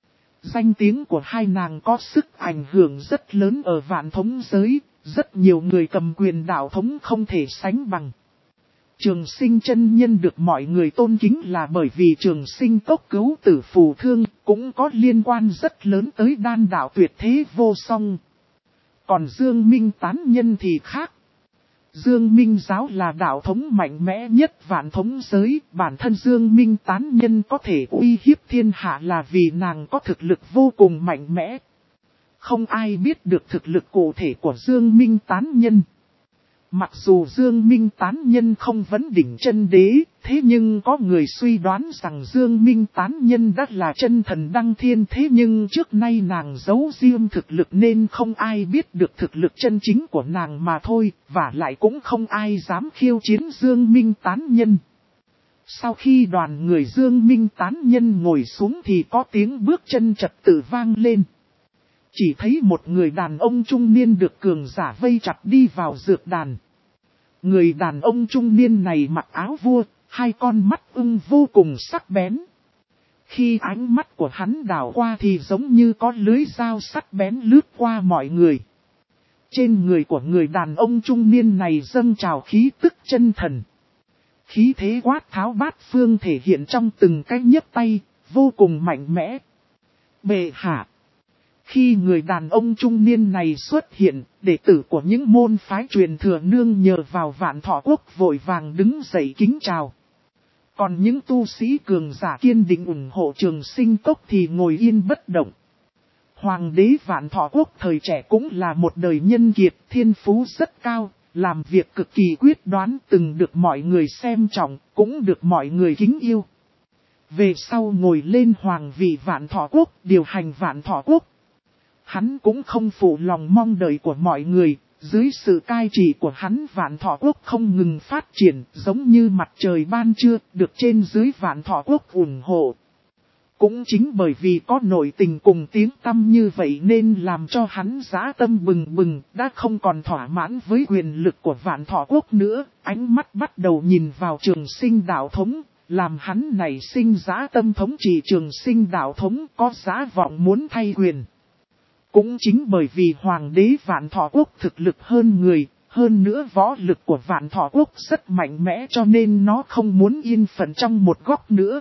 A: Danh tiếng của hai nàng có sức ảnh hưởng rất lớn ở Vạn Thống Giới, rất nhiều người cầm quyền đạo thống không thể sánh bằng. Trường Sinh chân nhân được mọi người tôn kính là bởi vì Trường Sinh cốc cứu tử phù thương, cũng có liên quan rất lớn tới đan đạo tuyệt thế vô song. Còn Dương Minh tán nhân thì khác. Dương Minh giáo là đạo thống mạnh mẽ nhất Vạn Thống Giới, bản thân Dương Minh tán nhân có thể uy hiếp thiên hạ là vì nàng có thực lực vô cùng mạnh mẽ. Không ai biết được thực lực cụ thể của Dương Minh tán nhân. Mặc dù Dương Minh tán nhân không vấn đỉnh chân đế, thế nhưng có người suy đoán rằng Dương Minh tán nhân đã là chân thần đăng thiên, thế nhưng trước nay nàng giấu riêng thực lực nên không ai biết được thực lực chân chính của nàng mà thôi, và lại cũng không ai dám khiêu chiến Dương Minh tán nhân. Sau khi đoàn người Dương Minh tán nhân ngồi xuống thì có tiếng bước chân trật tự vang lên. Chỉ thấy một người đàn ông trung niên được cường giả vây chặt đi vào dược đàn. Người đàn ông trung niên này mặc áo vua, hai con mắt ưng vô cùng sắc bén. Khi ánh mắt của hắn đảo qua thì giống như có lưới dao sắc bén lướt qua mọi người. Trên người của người đàn ông trung niên này dâng trào khí tức chân thần. Khí thế quát tháo bát phương thể hiện trong từng cái nhấc tay, vô cùng mạnh mẽ. Bệ hạ. Khi người đàn ông trung niên này xuất hiện, đệ tử của những môn phái truyền thừa nương nhờ vào Vạn Thọ Quốc vội vàng đứng dậy kính chào. Còn những tu sĩ cường giả kiên định ủng hộ Trường Sinh cốc thì ngồi yên bất động. Hoàng đế Vạn Thọ Quốc thời trẻ cũng là một đời nhân kiệt, thiên phú rất cao, làm việc cực kỳ quyết đoán, từng được mọi người xem trọng, cũng được mọi người kính yêu. Về sau ngồi lên hoàng vị Vạn Thọ Quốc, điều hành Vạn Thọ Quốc. Hắn cũng không phụ lòng mong đợi của mọi người, dưới sự cai trị của hắn Vạn Thọ Quốc không ngừng phát triển, giống như mặt trời ban trưa, được trên dưới Vạn Thọ Quốc ủng hộ. Cũng chính bởi vì có nội tình cùng tiếng tăm như vậy nên làm cho hắn dã tâm bừng bừng, đã không còn thỏa mãn với quyền lực của Vạn Thọ Quốc nữa, ánh mắt bắt đầu nhìn vào Trường Sinh đạo thống, làm hắn nảy sinh dã tâm thống trị Trường Sinh đạo thống, có dã vọng muốn thay quyền. Cũng chính bởi vì Hoàng đế Vạn Thọ Quốc thực lực hơn người, hơn nữa võ lực của Vạn Thọ Quốc rất mạnh mẽ cho nên nó không muốn yên phận trong một góc nữa.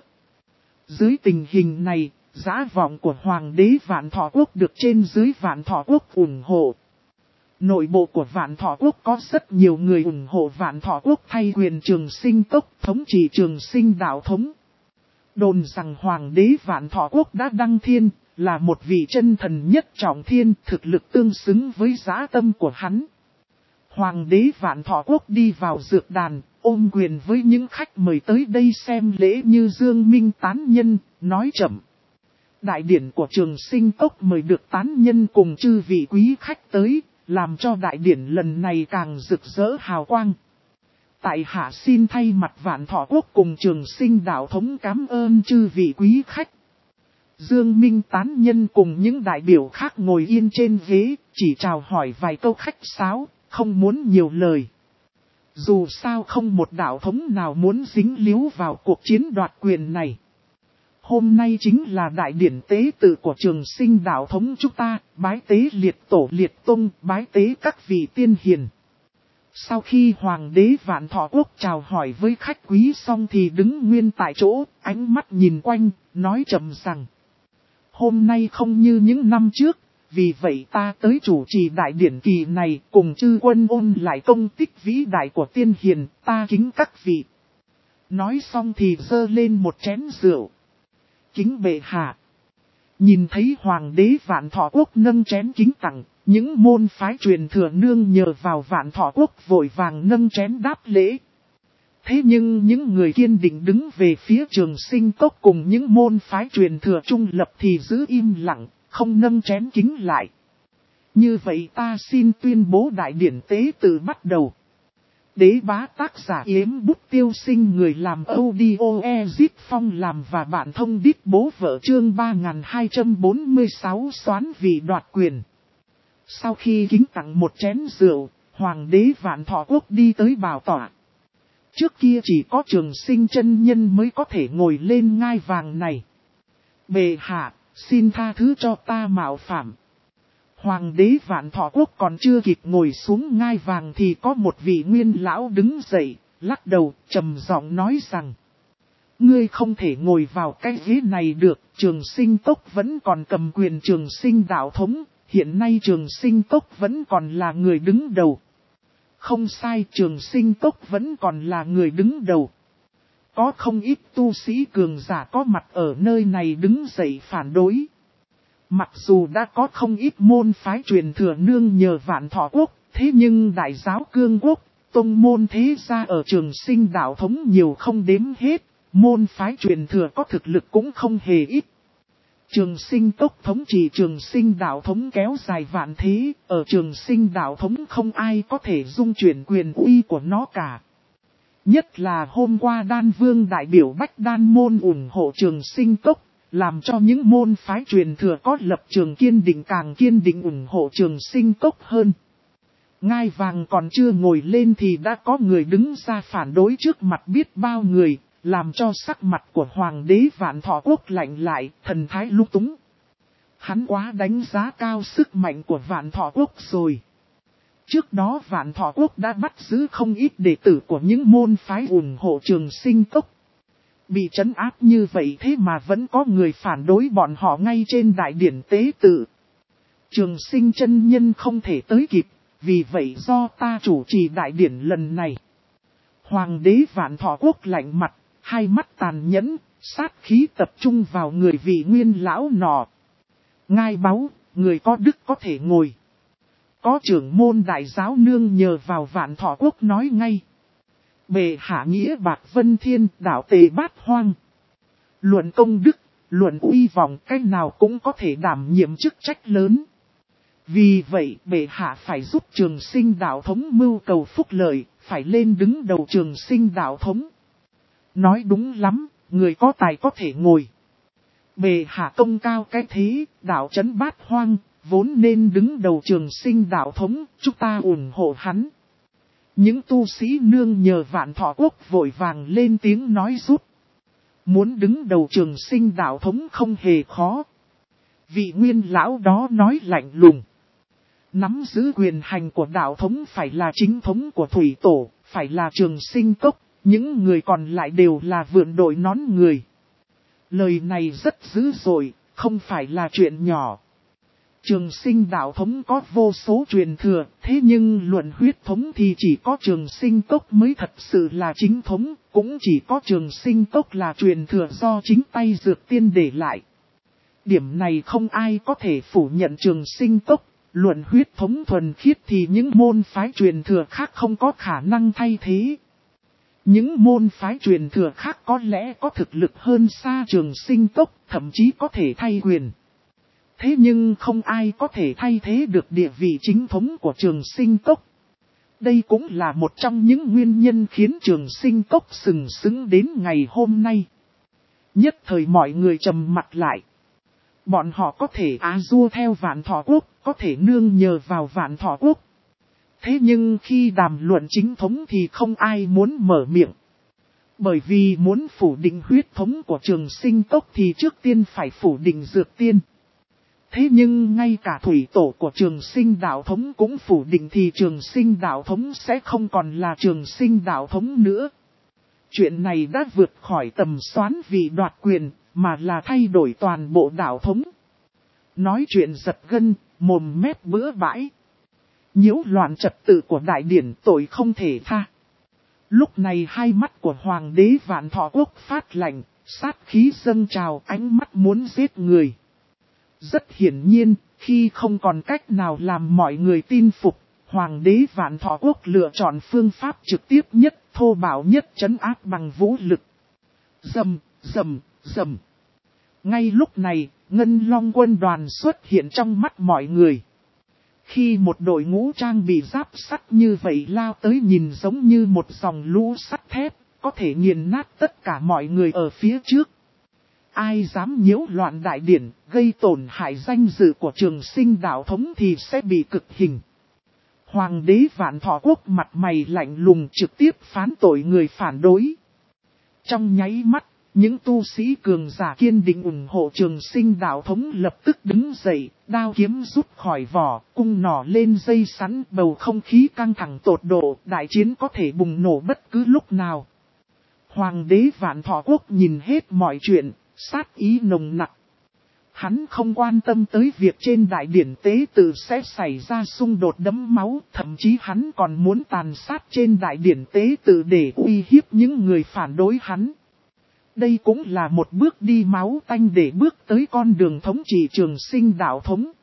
A: Dưới tình hình này, dã vọng của Hoàng đế Vạn Thọ Quốc được trên dưới Vạn Thọ Quốc ủng hộ. Nội bộ của Vạn Thọ Quốc có rất nhiều người ủng hộ Vạn Thọ Quốc thay quyền Trường Sinh cốc thống trị Trường Sinh đạo thống. Đồn rằng Hoàng đế Vạn Thọ Quốc đã đăng thiên, là một vị chân thần nhất trọng thiên, thực lực tương xứng với dã tâm của hắn. Hoàng đế Vạn Thọ Quốc đi vào dược đàn, ôm quyền với những khách mời tới đây xem lễ như Dương Minh tán nhân, nói chậm. Đại điển của Trường Sinh cốc mời được tán nhân cùng chư vị quý khách tới, làm cho đại điển lần này càng rực rỡ hào quang. Tại hạ xin thay mặt Vạn Thọ Quốc cùng Trường Sinh đạo thống cảm ơn chư vị quý khách. Dương Minh tán nhân cùng những đại biểu khác ngồi yên trên ghế, chỉ chào hỏi vài câu khách sáo, không muốn nhiều lời. Dù sao không một đạo thống nào muốn dính líu vào cuộc chiến đoạt quyền này. Hôm nay chính là đại điển tế tự của Trường Sinh đạo thống chúng ta, bái tế liệt tổ liệt tông, bái tế các vị tiên hiền. Sau khi Hoàng đế Vạn Thọ Quốc chào hỏi với khách quý xong thì đứng nguyên tại chỗ, ánh mắt nhìn quanh, nói chậm rằng. Hôm nay không như những năm trước, vì vậy ta tới chủ trì đại điển kỳ này cùng chư quân ôn lại công tích vĩ đại của tiên hiền, ta kính các vị. Nói xong thì dơ lên một chén rượu. Kính bệ hạ. Nhìn thấy Hoàng đế Vạn Thọ Quốc nâng chén kính tặng, Những môn phái truyền thừa nương nhờ vào Vạn Thọ Quốc vội vàng nâng chén đáp lễ. Thế nhưng những người kiên định đứng về phía Trường Sinh Cốc cùng những môn phái truyền thừa trung lập thì giữ im lặng, không nâng chén kính lại. Như vậy ta xin tuyên bố đại điển tế tự bắt đầu. Đế bá tác giả Yếm Bút Tiêu Sinh, người làm audio Ezit Phong làm và bạn thông đít bố vợ, chương 3246 xoán vị đoạt quyền. Sau khi kính tặng một chén rượu, Hoàng đế Vạn Thọ Quốc đi tới bảo tọa. Trước kia chỉ có Trường Sinh chân nhân mới có thể ngồi lên ngai vàng này. Bệ hạ, xin tha thứ cho ta mạo phạm. Hoàng đế Vạn Thọ Quốc còn chưa kịp ngồi xuống ngai vàng thì có một vị nguyên lão đứng dậy, lắc đầu, trầm giọng nói rằng: Ngươi không thể ngồi vào cái ghế này được, Trường Sinh Cốc vẫn còn cầm quyền Trường Sinh đạo thống, hiện nay Trường Sinh Cốc vẫn còn là người đứng đầu. Không sai, Trường Sinh Cốc vẫn còn là người đứng đầu. Có không ít tu sĩ cường giả có mặt ở nơi này đứng dậy phản đối. Mặc dù đã có không ít môn phái truyền thừa nương nhờ Vạn Thọ Quốc, thế nhưng Đại giáo Cương Quốc, tông môn thế gia ở Trường Sinh đạo thống nhiều không đếm hết, môn phái truyền thừa có thực lực cũng không hề ít. Trường Sinh Cốc thống trị Trường Sinh đạo thống kéo dài vạn thế, ở Trường Sinh đạo thống không ai có thể dung chuyển quyền uy của nó cả. Nhất là hôm qua Đan Vương đại biểu Bách Đan môn ủng hộ Trường Sinh Cốc, làm cho những môn phái truyền thừa có lập trường kiên định càng kiên định ủng hộ Trường Sinh Cốc hơn. Ngai vàng còn chưa ngồi lên thì đã có người đứng ra phản đối trước mặt biết bao người, làm cho sắc mặt của Hoàng đế Vạn Thọ Quốc lạnh lại, thần thái lung túng. Hắn quá đánh giá cao sức mạnh của Vạn Thọ Quốc rồi. Trước đó Vạn Thọ Quốc đã bắt giữ không ít đệ tử của những môn phái ủng hộ Trường Sinh Cốc. Bị trấn áp như vậy thế mà vẫn có người phản đối bọn họ ngay trên đại điển tế tự. Trường Sinh chân nhân không thể tới kịp, vì vậy do ta chủ trì đại điển lần này. Hoàng đế Vạn Thọ Quốc lạnh mặt, hai mắt tàn nhẫn, sát khí tập trung vào người vị nguyên lão nọ. Ngai báu, người có đức có thể ngồi. Có trưởng môn đại giáo nương nhờ vào Vạn Thọ Quốc nói ngay: Bệ hạ nghĩa bạc vân thiên, đạo tề bát hoang. Luận công đức, luận uy vọng, cách nào cũng có thể đảm nhiệm chức trách lớn. Vì vậy bệ hạ phải giúp Trường Sinh đạo thống mưu cầu phúc lợi, phải lên đứng đầu Trường Sinh đạo thống. Nói đúng lắm, người có tài có thể ngồi. Bệ hạ công cao cái thế, đạo trấn bát hoang, vốn nên đứng đầu Trường Sinh đạo thống, chúng ta ủng hộ hắn. Những tu sĩ nương nhờ Vạn Thọ Quốc vội vàng lên tiếng nói giúp. Muốn đứng đầu Trường Sinh đạo thống không hề khó. Vị nguyên lão đó nói lạnh lùng: Nắm giữ quyền hành của đạo thống phải là chính thống của Thủy Tổ, phải là Trường Sinh Cốc, những người còn lại đều là vượn đội nón người. Lời này rất dữ dội, không phải là chuyện nhỏ. Trường Sinh đạo thống có vô số truyền thừa, thế nhưng luận huyết thống thì chỉ có Trường Sinh Cốc mới thật sự là chính thống, cũng chỉ có Trường Sinh Cốc là truyền thừa do chính tay Dược Tiên để lại. Điểm này không ai có thể phủ nhận. Trường Sinh Cốc, luận huyết thống thuần khiết thì những môn phái truyền thừa khác không có khả năng thay thế. Những môn phái truyền thừa khác có lẽ có thực lực hơn xa Trường Sinh Cốc, thậm chí có thể thay quyền. Thế nhưng không ai có thể thay thế được địa vị chính thống của Trường Sinh Cốc. Đây cũng là một trong những nguyên nhân khiến Trường Sinh Cốc sừng sững đến ngày hôm nay. Nhất thời mọi người trầm mặt lại. Bọn họ có thể dua theo Vạn Thọ Quốc, có thể nương nhờ vào Vạn Thọ Quốc. Thế nhưng khi đàm luận chính thống thì không ai muốn mở miệng. Bởi vì muốn phủ định huyết thống của Trường Sinh Cốc thì trước tiên phải phủ định Dược Tiên. Thế nhưng ngay cả Thủy Tổ của Trường Sinh đạo thống cũng phủ định thì Trường Sinh đạo thống sẽ không còn là Trường Sinh đạo thống nữa. Chuyện này đã vượt khỏi tầm xoán vị đoạt quyền, mà là thay đổi toàn bộ đạo thống. Nói chuyện giật gân, mồm mép bữa bãi. Nhiễu loạn trật tự của đại điển, tội không thể tha. Lúc này hai mắt của Hoàng đế Vạn Thọ Quốc phát lạnh, sát khí dâng trào, ánh mắt muốn giết người. Rất hiển nhiên, Khi không còn cách nào làm mọi người tin phục, Hoàng đế Vạn Thọ Quốc lựa chọn phương pháp trực tiếp nhất, thô bạo nhất trấn áp bằng vũ lực. Rầm, rầm, rầm. Ngay lúc này, Ngân Long quân đoàn xuất hiện trong mắt mọi người. Khi một đội ngũ trang bị giáp sắt như vậy lao tới nhìn giống như một dòng lũ sắt thép, có thể nghiền nát tất cả mọi người ở phía trước. Ai dám nhiễu loạn đại điển, gây tổn hại danh dự của Trường Sinh đạo thống thì sẽ bị cực hình. Hoàng đế Vạn Thọ Quốc mặt mày lạnh lùng trực tiếp phán tội người phản đối. Trong nháy mắt, những tu sĩ cường giả kiên định ủng hộ Trường Sinh đạo thống lập tức đứng dậy, đao kiếm rút khỏi vỏ, cung nỏ lên dây sắn, bầu không khí căng thẳng tột độ, đại chiến có thể bùng nổ bất cứ lúc nào. Hoàng đế Vạn Thọ Quốc nhìn hết mọi chuyện, sát ý nồng nặc. Hắn không quan tâm tới việc trên đại điển tế tự sẽ xảy ra xung đột đẫm máu, thậm chí hắn còn muốn tàn sát trên đại điển tế tự để uy hiếp những người phản đối hắn. Đây cũng là một bước đi máu tanh để bước tới con đường thống trị Trường Sinh đạo thống.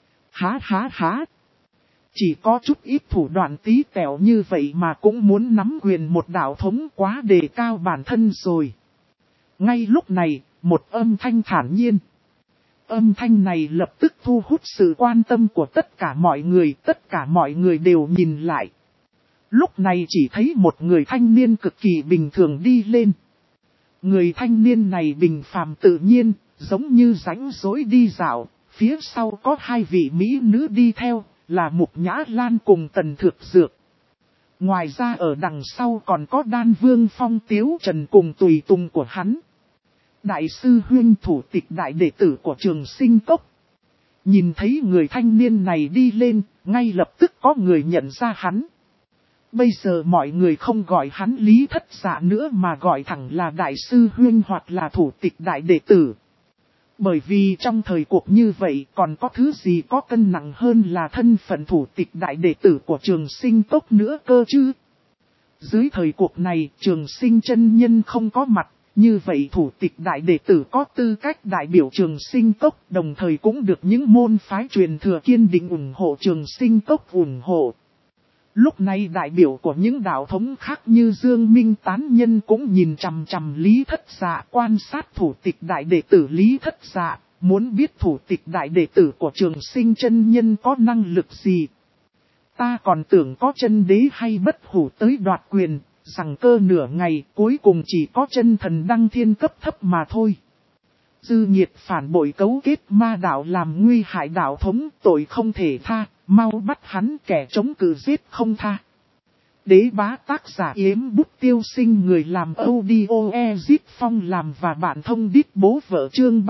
A: Há. Chỉ có chút ít thủ đoạn tí tẹo như vậy mà cũng muốn nắm quyền một đạo thống, quá đề cao bản thân rồi. Ngay lúc này, một âm thanh thản nhiên. Âm thanh này lập tức thu hút sự quan tâm của tất cả mọi người đều nhìn lại. Lúc này chỉ thấy một người thanh niên cực kỳ bình thường đi lên. Người thanh niên này bình phàm tự nhiên, giống như rãnh rỗi đi dạo, phía sau có hai vị mỹ nữ đi theo, là Mục Nhã Lan cùng Tần Thược Dược. Ngoài ra ở đằng sau còn có Đan Vương Phong Tiếu Trần cùng tùy tùng của hắn. Đại sư huynh thủ tịch đại đệ tử của Trường Sinh Cốc. Nhìn thấy người thanh niên này đi lên, ngay lập tức có người nhận ra hắn. Bây giờ mọi người không gọi hắn Lý Thất Dạ nữa mà gọi thẳng là đại sư huynh hoặc là thủ tịch đại đệ tử. Bởi vì trong thời cuộc như vậy còn có thứ gì có cân nặng hơn là thân phận thủ tịch đại đệ tử của Trường Sinh Cốc nữa cơ chứ. Dưới thời cuộc này Trường Sinh chân nhân không có mặt, như vậy thủ tịch đại đệ tử có tư cách đại biểu Trường Sinh Cốc, đồng thời cũng được những môn phái truyền thừa kiên định ủng hộ Trường Sinh Cốc ủng hộ. Lúc này đại biểu của những đạo thống khác như Dương Minh Tán Nhân cũng nhìn chằm chằm Lý Thất Dạ, quan sát thủ tịch đại đệ tử Lý Thất Dạ, muốn biết thủ tịch đại đệ tử của Trường Sinh chân nhân có năng lực gì. Ta còn tưởng có chân đế hay bất hủ tới đoạt quyền, rằng cơ nửa ngày cuối cùng chỉ có chân thần đăng thiên cấp thấp mà thôi. Dư nhiệt phản bội cấu kết ma đạo làm nguy hại đạo thống, tội không thể tha, mau bắt hắn, kẻ chống cự giết không tha. Đế bá tác giả Yếm Bút Tiêu Sinh, người làm audio Ezit Phong làm và bạn thông đít bố vợ, chương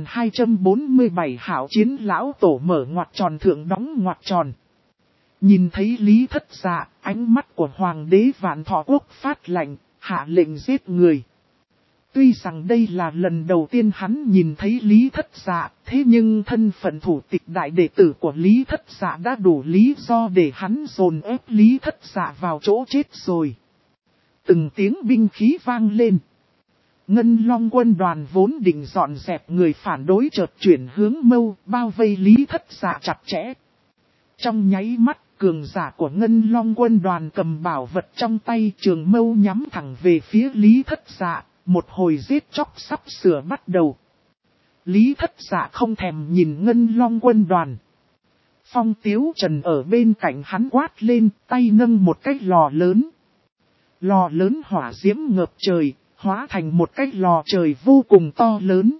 A: 3247 hảo chiến lão tổ mở ngoặc tròn thượng đóng ngoặc tròn. Nhìn thấy Lý Thất Dạ, ánh mắt của Hoàng đế Vạn Thọ Quốc phát lạnh, hạ lệnh giết người. Tuy rằng đây là lần đầu tiên hắn nhìn thấy Lý Thất Dạ, thế nhưng thân phận thủ tịch đại đệ tử của Lý Thất Dạ đã đủ lý do để hắn dồn ép Lý Thất Dạ vào chỗ chết rồi. Từng tiếng binh khí vang lên. Ngân Long quân đoàn vốn định dọn dẹp người phản đối chợt chuyển hướng mâu, bao vây Lý Thất Dạ chặt chẽ. Trong nháy mắt, cường giả của Ngân Long quân đoàn cầm bảo vật trong tay, trường mâu nhắm thẳng về phía Lý Thất Dạ. Một hồi giết chóc sắp sửa bắt đầu. Lý Thất Dạ không thèm nhìn Ngân Long quân đoàn. Phong Tiếu Trần ở bên cạnh hắn quát lên, tay nâng một cái lò lớn. Lò lớn hỏa diễm ngập trời, hóa thành một cái lò trời vô cùng to lớn.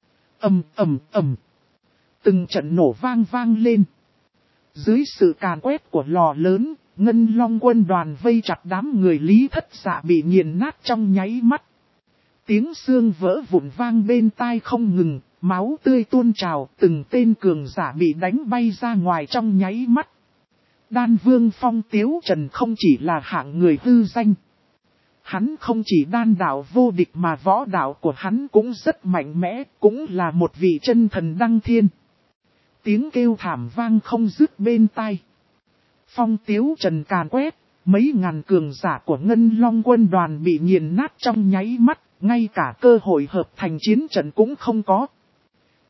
A: Ầm. Từng trận nổ vang lên. Dưới sự càn quét của lò lớn, Ngân Long quân đoàn vây chặt đám người Lý Thất Dạ bị nghiền nát trong nháy mắt. Tiếng xương vỡ vụn vang bên tai không ngừng, máu tươi tuôn trào, từng tên cường giả bị đánh bay ra ngoài trong nháy mắt. Đan Vương Phong Tiếu Trần không chỉ là hạng người hư danh. Hắn không chỉ đan đạo vô địch mà võ đạo của hắn cũng rất mạnh mẽ, cũng là một vị chân thần đăng thiên. Tiếng kêu thảm vang không dứt bên tai. Phong Tiếu Trần càn quét, mấy ngàn cường giả của Ngân Long quân đoàn bị nghiền nát trong nháy mắt. Ngay cả cơ hội hợp thành chiến trận cũng không có.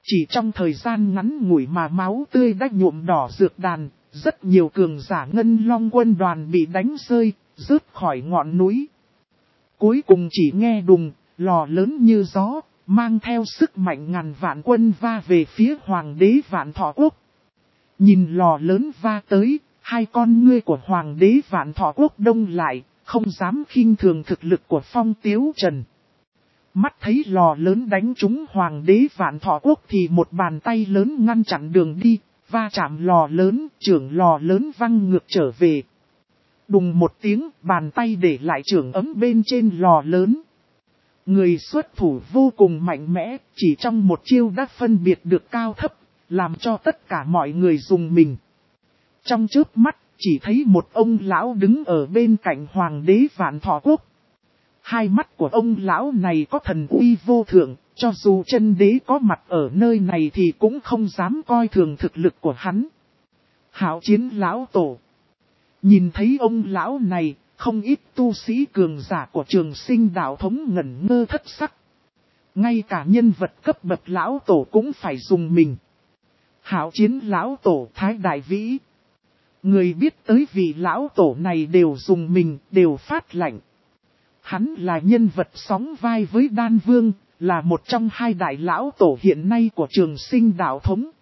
A: Chỉ trong thời gian ngắn ngủi mà máu tươi đã nhuộm đỏ dược đàn, rất nhiều cường giả Ngân Long quân đoàn bị đánh rơi, rớt khỏi ngọn núi. Cuối cùng chỉ nghe đùng, lò lớn như gió, mang theo sức mạnh ngàn vạn quân va về phía Hoàng đế Vạn Thọ Quốc. Nhìn lò lớn va tới, hai con ngươi của Hoàng đế Vạn Thọ Quốc đông lại, không dám khinh thường thực lực của Phong Tiếu Trần. Mắt thấy lò lớn đánh trúng Hoàng đế Vạn Thọ Quốc thì một bàn tay lớn ngăn chặn đường đi, va chạm lò lớn, chưởng lò lớn văng ngược trở về. Đùng một tiếng, bàn tay để lại chưởng ấm bên trên lò lớn. Người xuất thủ vô cùng mạnh mẽ, chỉ trong một chiêu đã phân biệt được cao thấp, làm cho tất cả mọi người rùng mình. Trong chớp mắt, chỉ thấy một ông lão đứng ở bên cạnh Hoàng đế Vạn Thọ Quốc. Hai mắt của ông lão này có thần uy vô thượng, cho dù chân đế có mặt ở nơi này thì cũng không dám coi thường thực lực của hắn. Hạo Chiến lão tổ. Nhìn thấy ông lão này, không ít tu sĩ cường giả của Trường Sinh đạo thống ngẩn ngơ thất sắc. Ngay cả nhân vật cấp bậc lão tổ cũng phải dùng mình. Hạo Chiến lão tổ Thái Đại Vĩ. Người biết tới vị lão tổ này đều dùng mình, đều phát lạnh. Hắn là nhân vật sóng vai với Đan Vương, là một trong hai đại lão tổ hiện nay của Trường Sinh đạo thống.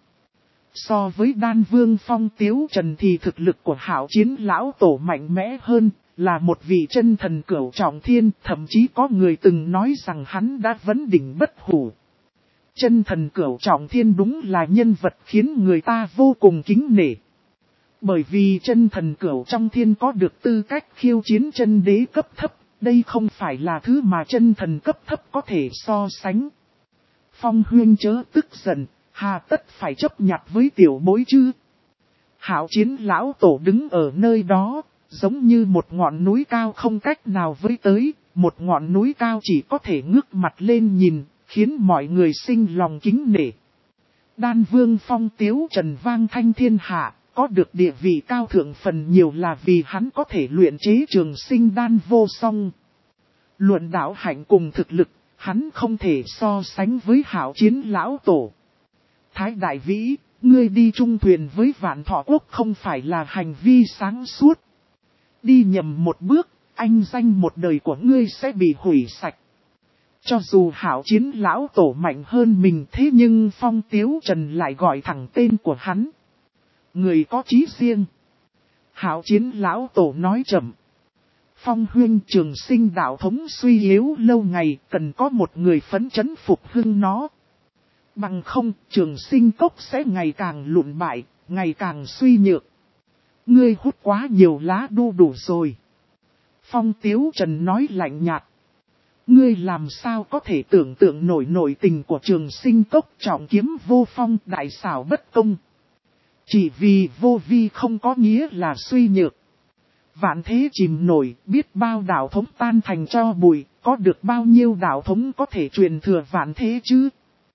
A: So với Đan Vương Phong Tiếu Trần thì thực lực của Hạo Chiến lão tổ mạnh mẽ hơn, là một vị chân thần cửu trọng thiên, thậm chí có người từng nói rằng hắn đã vấn đỉnh bất hủ. Chân thần cửu trọng thiên đúng là nhân vật khiến người ta vô cùng kính nể. Bởi vì chân thần cửu trong thiên có được tư cách khiêu chiến chân đế cấp thấp, đây không phải là thứ mà chân thần cấp thấp có thể so sánh. Phong Huyên chớ tức giận, hà tất phải chấp nhặt với tiểu bối chứ. Hạo Chiến lão tổ đứng ở nơi đó, giống như một ngọn núi cao không cách nào với tới, một ngọn núi cao chỉ có thể ngước mặt lên nhìn, khiến mọi người sinh lòng kính nể. Đan Vương Phong Tiếu Trần vang thanh thiên hạ, có được địa vị cao thượng phần nhiều là vì hắn có thể luyện chế trường sinh đan vô song. Luận đạo hạnh cùng thực lực, hắn không thể so sánh với Hạo Chiến lão tổ. Thái Đại Vĩ, ngươi đi chung thuyền với Vạn Thọ Quốc không phải là hành vi sáng suốt. Đi nhầm một bước, anh danh một đời của ngươi sẽ bị hủy sạch. Cho dù Hạo Chiến lão tổ mạnh hơn mình thế nhưng Phong Tiếu Trần lại gọi thẳng tên của hắn. Người có chí riêng. Hạo Chiến lão tổ nói chậm. Phong Huyên Trường Sinh đạo thống suy yếu lâu ngày, cần có một người phấn chấn phục hưng nó. Bằng không, Trường Sinh cốc sẽ ngày càng lụn bại, ngày càng suy nhược. Ngươi hút quá nhiều lá đu đủ rồi. Phong Tiếu Trần nói lạnh nhạt. Ngươi làm sao có thể tưởng tượng nổi tình của Trường Sinh cốc trọng kiếm vô phong đại xảo bất công. Chỉ vì vô vi không có nghĩa là suy nhược. Vạn thế chìm nổi, biết bao đạo thống tan thành tro bụi, có được bao nhiêu đạo thống có thể truyền thừa vạn thế chứ?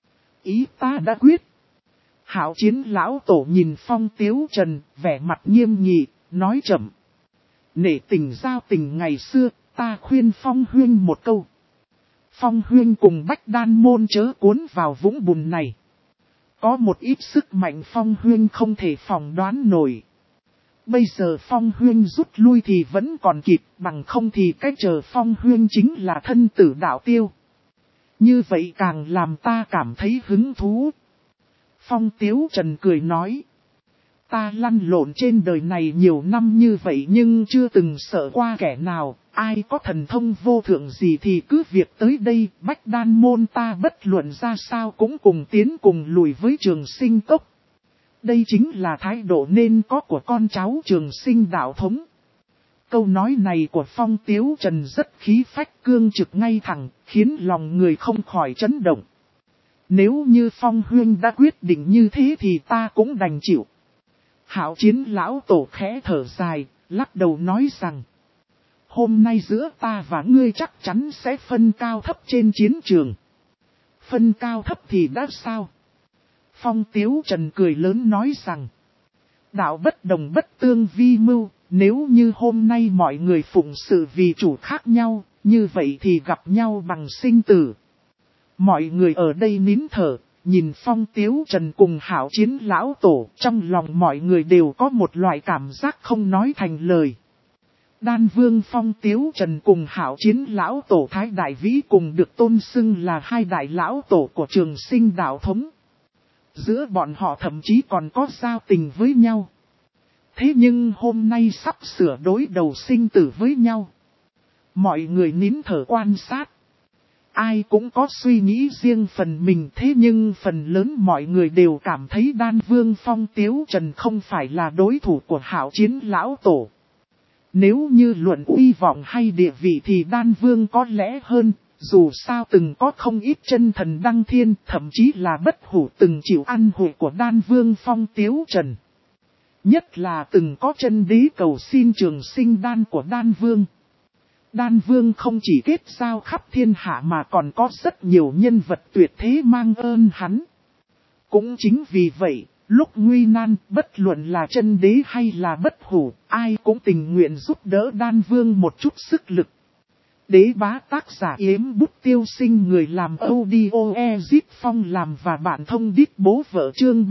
A: Ý ta đã quyết. Hạo Chiến lão tổ nhìn Phong Tiếu Trần, vẻ mặt nghiêm nghị, nói chậm. Nể tình giao tình ngày xưa, ta khuyên Phong Huyên một câu. Phong Huyên cùng Bách Đan môn chớ cuốn vào vũng bùn này. Có một ít sức mạnh Phong Huyên không thể phỏng đoán nổi. Bây giờ Phong Huyên rút lui thì vẫn còn kịp, bằng không thì cách chờ Phong Huyên chính là thân tử đạo tiêu. Như vậy càng làm ta cảm thấy hứng thú. Phong Tiếu Trần cười nói. Ta lăn lộn trên đời này nhiều năm như vậy nhưng chưa từng sợ qua kẻ nào. Ai có thần thông vô thượng gì thì cứ việc tới đây, Bách Đan môn ta bất luận ra sao cũng cùng tiến cùng lùi với Trường Sinh cốc. Đây chính là thái độ nên có của con cháu Trường Sinh đạo thống. Câu nói này của Phong Tiếu Trần rất khí phách cương trực ngay thẳng, khiến lòng người không khỏi chấn động. Nếu như Phong Huyên đã quyết định như thế thì ta cũng đành chịu. Hạo Chiến lão tổ khẽ thở dài, lắc đầu nói rằng. Hôm nay giữa ta và ngươi chắc chắn sẽ phân cao thấp trên chiến trường. Phân cao thấp thì đã sao? Phong Tiếu Trần cười lớn nói rằng. Đạo bất đồng bất tương vi mưu, nếu như hôm nay mọi người phụng sự vì chủ khác nhau, như vậy thì gặp nhau bằng sinh tử. Mọi người ở đây nín thở, nhìn Phong Tiếu Trần cùng Hạo Chiến lão tổ, trong lòng mọi người đều có một loại cảm giác không nói thành lời. Đan Vương Phong Tiếu Trần cùng Hạo Chiến lão tổ Thái Đại Vĩ cùng được tôn xưng là hai đại lão tổ của Trường Sinh đạo thống. Giữa bọn họ thậm chí còn có giao tình với nhau. Thế nhưng hôm nay sắp sửa đối đầu sinh tử với nhau. Mọi người nín thở quan sát. Ai cũng có suy nghĩ riêng phần mình, thế nhưng phần lớn mọi người đều cảm thấy Đan Vương Phong Tiếu Trần không phải là đối thủ của Hạo Chiến lão tổ. Nếu như luận uy vọng hay địa vị thì Đan Vương có lẽ hơn, dù sao từng có không ít chân thần đăng thiên, thậm chí là bất hủ từng chịu ăn hủi của Đan Vương Phong Tiếu Trần. Nhất là từng có chân đế cầu xin trường sinh đan của Đan Vương. Đan Vương không chỉ kết giao khắp thiên hạ mà còn có rất nhiều nhân vật tuyệt thế mang ơn hắn. Cũng chính vì vậy, lúc nguy nan, bất luận là chân đế hay là bất hủ, ai cũng tình nguyện giúp đỡ Đan Vương một chút sức lực. Đế bá tác giả Yếm Bút Tiêu Sinh, người làm audio Ezip Phong làm và bạn thông đít bố vợ, chương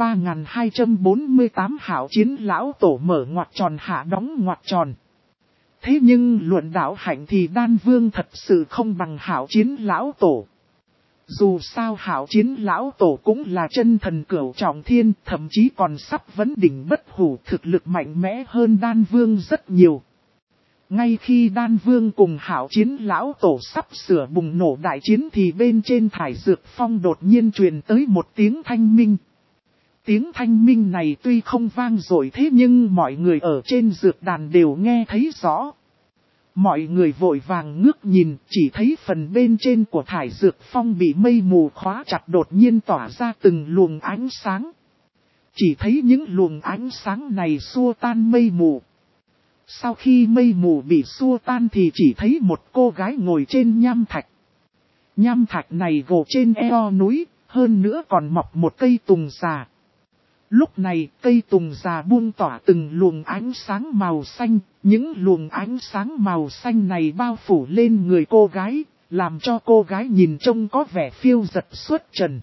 A: 3248 Hạo Chiến lão tổ mở ngoặc tròn hạ đóng ngoặc tròn. Thế nhưng luận đạo hạnh thì Đan Vương thật sự không bằng Hạo Chiến lão tổ. Dù sao Hạo Chiến lão tổ cũng là chân thần cửu trọng thiên, thậm chí còn sắp vấn đỉnh bất hủ, thực lực mạnh mẽ hơn Đan Vương rất nhiều. Ngay khi Đan Vương cùng Hạo Chiến lão tổ sắp sửa bùng nổ đại chiến thì bên trên thải dược phong đột nhiên truyền tới một tiếng thanh minh. Tiếng thanh minh này tuy không vang dội thế nhưng mọi người ở trên dược đàn đều nghe thấy rõ. Mọi người vội vàng ngước nhìn, chỉ thấy phần bên trên của thải dược phong bị mây mù khóa chặt, đột nhiên tỏa ra từng luồng ánh sáng. Chỉ thấy những luồng ánh sáng này xua tan mây mù. Sau khi mây mù bị xua tan thì chỉ thấy một cô gái ngồi trên nham thạch. Nham thạch này gồ trên eo núi, hơn nữa còn mọc một cây tùng già. Lúc này cây tùng già buông tỏa từng luồng ánh sáng màu xanh, những luồng ánh sáng màu xanh này bao phủ lên người cô gái, làm cho cô gái nhìn trông có vẻ phiêu dật xuất trần.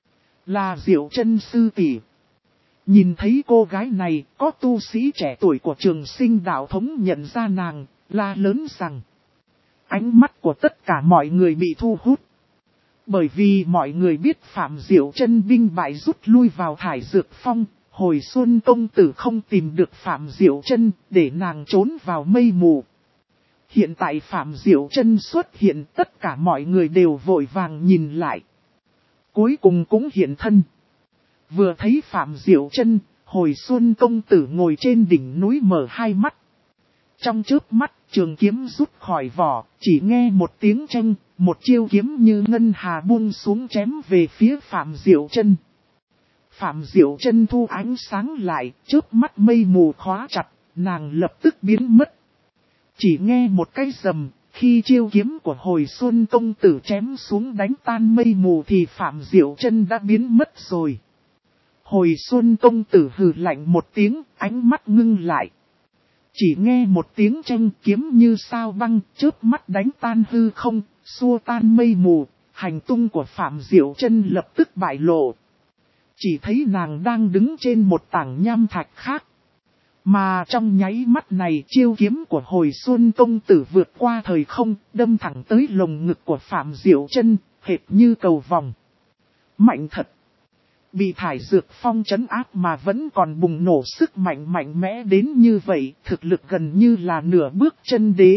A: Là Diệu Chân sư tỷ. Nhìn thấy cô gái này, có tu sĩ trẻ tuổi của Trường Sinh đạo thống nhận ra nàng, la lớn rằng. Ánh mắt của tất cả mọi người bị thu hút. Bởi vì mọi người biết Phạm Diệu Chân binh bại rút lui vào thải dược phong, hồi xuân công tử không tìm được Phạm Diệu Chân để nàng trốn vào mây mù. Hiện tại Phạm Diệu Chân xuất hiện, tất cả mọi người đều vội vàng nhìn lại. Cuối cùng cũng hiện thân. Vừa thấy Phạm Diệu Chân, hồi xuân công tử ngồi trên đỉnh núi mở hai mắt. Trong chớp mắt, trường kiếm rút khỏi vỏ, chỉ nghe một tiếng chênh, một chiêu kiếm như ngân hà buông xuống chém về phía Phạm Diệu Chân. Phạm Diệu Chân thu ánh sáng lại, chớp mắt mây mù khóa chặt, nàng lập tức biến mất. Chỉ nghe một cái rầm, khi chiêu kiếm của hồi xuân công tử chém xuống đánh tan mây mù thì Phạm Diệu Chân đã biến mất rồi. Hồi xuân công tử hừ lạnh một tiếng, ánh mắt ngưng lại. Chỉ nghe một tiếng chênh, kiếm như sao băng, chớp mắt đánh tan hư không, xua tan mây mù, hành tung của Phạm Diệu Chân lập tức bại lộ. Chỉ thấy nàng đang đứng trên một tảng nham thạch khác. Mà trong nháy mắt này chiêu kiếm của hồi xuân công tử vượt qua thời không, đâm thẳng tới lồng ngực của Phạm Diệu Chân, hệt như cầu vòng. Mạnh thật! Bị thải dược phong trấn áp mà vẫn còn bùng nổ sức mạnh mạnh mẽ đến như vậy, thực lực gần như là nửa bước chân đế.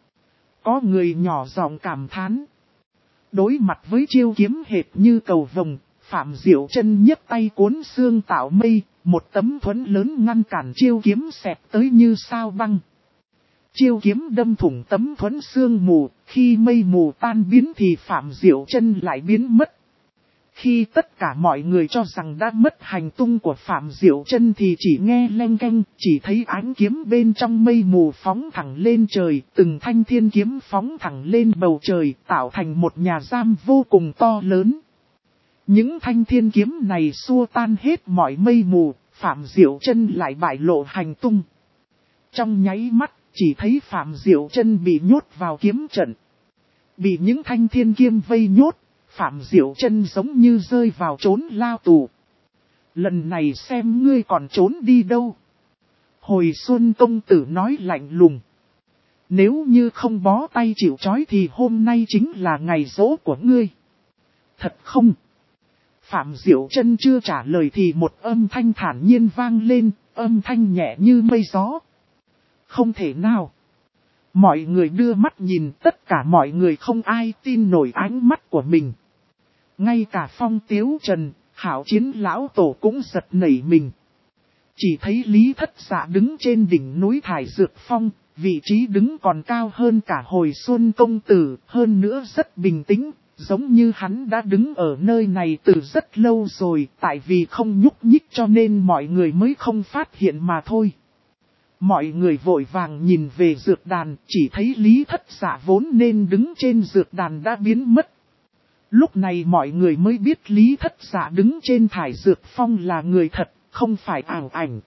A: Có người nhỏ giọng cảm thán. Đối mặt với chiêu kiếm hệt như cầu vồng, Phạm Diệu Chân nhấc tay cuốn xương tạo mây, một tấm thuẫn lớn ngăn cản chiêu kiếm xẹt tới như sao băng. Chiêu kiếm đâm thủng tấm thuẫn sương mù, khi mây mù tan biến thì Phạm Diệu Chân lại biến mất. Khi tất cả mọi người cho rằng đã mất hành tung của Phạm Diệu Chân thì chỉ nghe leng keng, chỉ thấy ánh kiếm bên trong mây mù phóng thẳng lên trời, từng thanh thiên kiếm phóng thẳng lên bầu trời, tạo thành một nhà giam vô cùng to lớn. Những thanh thiên kiếm này xua tan hết mọi mây mù, Phạm Diệu Chân lại bại lộ hành tung. Trong nháy mắt, chỉ thấy Phạm Diệu Chân bị nhốt vào kiếm trận. Bị những thanh thiên kiếm vây nhốt. Phạm Diệu Chân giống như rơi vào trốn lao tù. Lần này xem ngươi còn trốn đi đâu. Hồi Xuân công tử nói lạnh lùng. Nếu như không bó tay chịu trói thì hôm nay chính là ngày giỗ của ngươi. Thật không? Phạm Diệu Chân chưa trả lời thì một âm thanh thản nhiên vang lên, âm thanh nhẹ như mây gió. Không thể nào. Mọi người đưa mắt nhìn, tất cả mọi người không ai tin nổi ánh mắt của mình. Ngay cả Phong Tiếu Trần, Hảo Chiến lão tổ cũng giật nảy mình. Chỉ thấy Lý Thất Dạ đứng trên đỉnh núi Thải Dược Phong, vị trí đứng còn cao hơn cả Hồi Xuân công tử, hơn nữa rất bình tĩnh, giống như hắn đã đứng ở nơi này từ rất lâu rồi, tại vì không nhúc nhích cho nên mọi người mới không phát hiện mà thôi. Mọi người vội vàng nhìn về dược đàn, chỉ thấy Lý Thất Dạ vốn nên đứng trên dược đàn đã biến mất. Lúc này mọi người mới biết Lý Thất Dạ đứng trên Thải Dược Phong là người thật, không phải ảo ảnh.